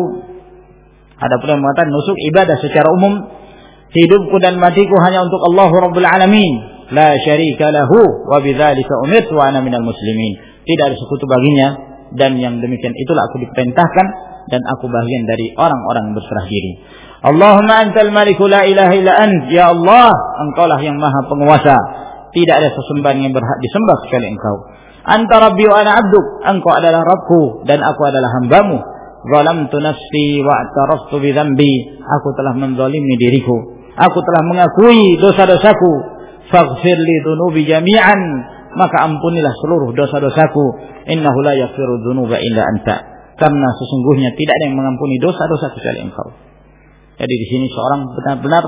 Speaker 1: ada pula yang mengatakan nusuk ibadah secara umum, hidupku dan matiku hanya untuk Allah Rabbul Alamin. La syarika lahu wa bidzalika umirtu wa ana minal muslimin. Tidak ada sekutu baginya, dan yang demikian itulah aku diperintahkan, dan aku bagian dari orang-orang yang berserah diri. Allahumma antal maliku la ilaha illa ant. Ya Allah, Engkaulah yang maha penguasa, tidak ada sesembahan yang berhak disembah kecuali Engkau. Anta rabbi wa ana 'abduk. Engkau adalah Rabbku dan aku adalah hambamu. Zalamtu nafsi wa i'taraftu bi dhanbi. Aku telah menzalimi diriku, aku telah mengakui dosa-dosaku. Faghfir li dhunubi jami'an, maka ampunilah seluruh dosa-dosaku. Innahu la yaghfiru dzunuba illa anta. Karena sesungguhnya tidak ada yang mengampuni dosa-dosa kecuali Engkau. Jadi di sini seorang benar-benar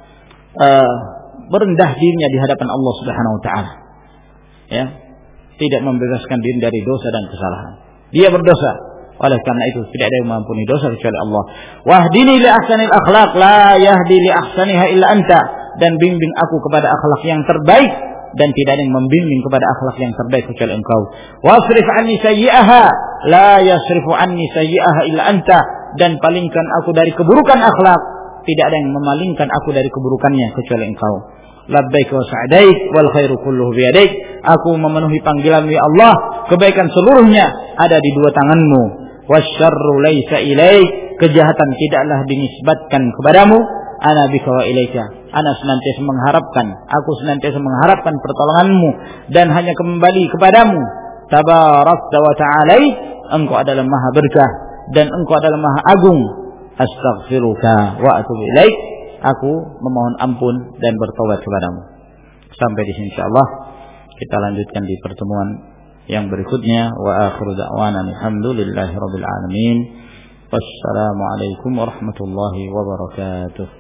Speaker 1: uh, berendah dirinya di hadapan Allah Subhanahu wa taala. Ya, tidak membebaskan diri dari dosa dan kesalahan. Dia berdosa. Oleh karena itu tidak ada yang mengampuni dosa kecuali Allah. Wahdini li ahsanil akhlaq la yahdi li ahsaniha illa anta. Dan bimbing aku kepada akhlak yang terbaik, dan tidak ada yang membimbing kepada akhlak yang terbaik kecuali Engkau. Wasrif anni sayyi'aha la yasrifu anni sayyi'aha illa anta. Dan palingkan aku dari keburukan akhlak, tidak ada yang memalingkan aku dari keburukannya kecuali Engkau. Labbaik wa sa'daik wal khairu kulluhu bi yadaik. Aku memenuhi panggilan-Mu ya Allah, kebaikan seluruhnya ada di dua tangan-Mu. Wasyarru laisa ilaik, kejahatan tidaklah dinisbatkan kepadamu. Ana bika wa ilaika, ana senantiasa mengharapkan, aku senantiasa mengharapkan pertolongan-Mu dan hanya kembali kepadamu. Tabarakta wa ta'alait, Engkau adalah maha berkah dan Engkau adalah maha agung. Astaghfiruka wa atubu ilaik, aku memohon ampun dan bertobat kepadamu. Sampai di sini insyaallah. Kita lanjutkan di pertemuan yang berikutnya. Wa akhiru da'wana alhamdulillahi rabbil alamin. Wassalamualaikum warahmatullahi wabarakatuh.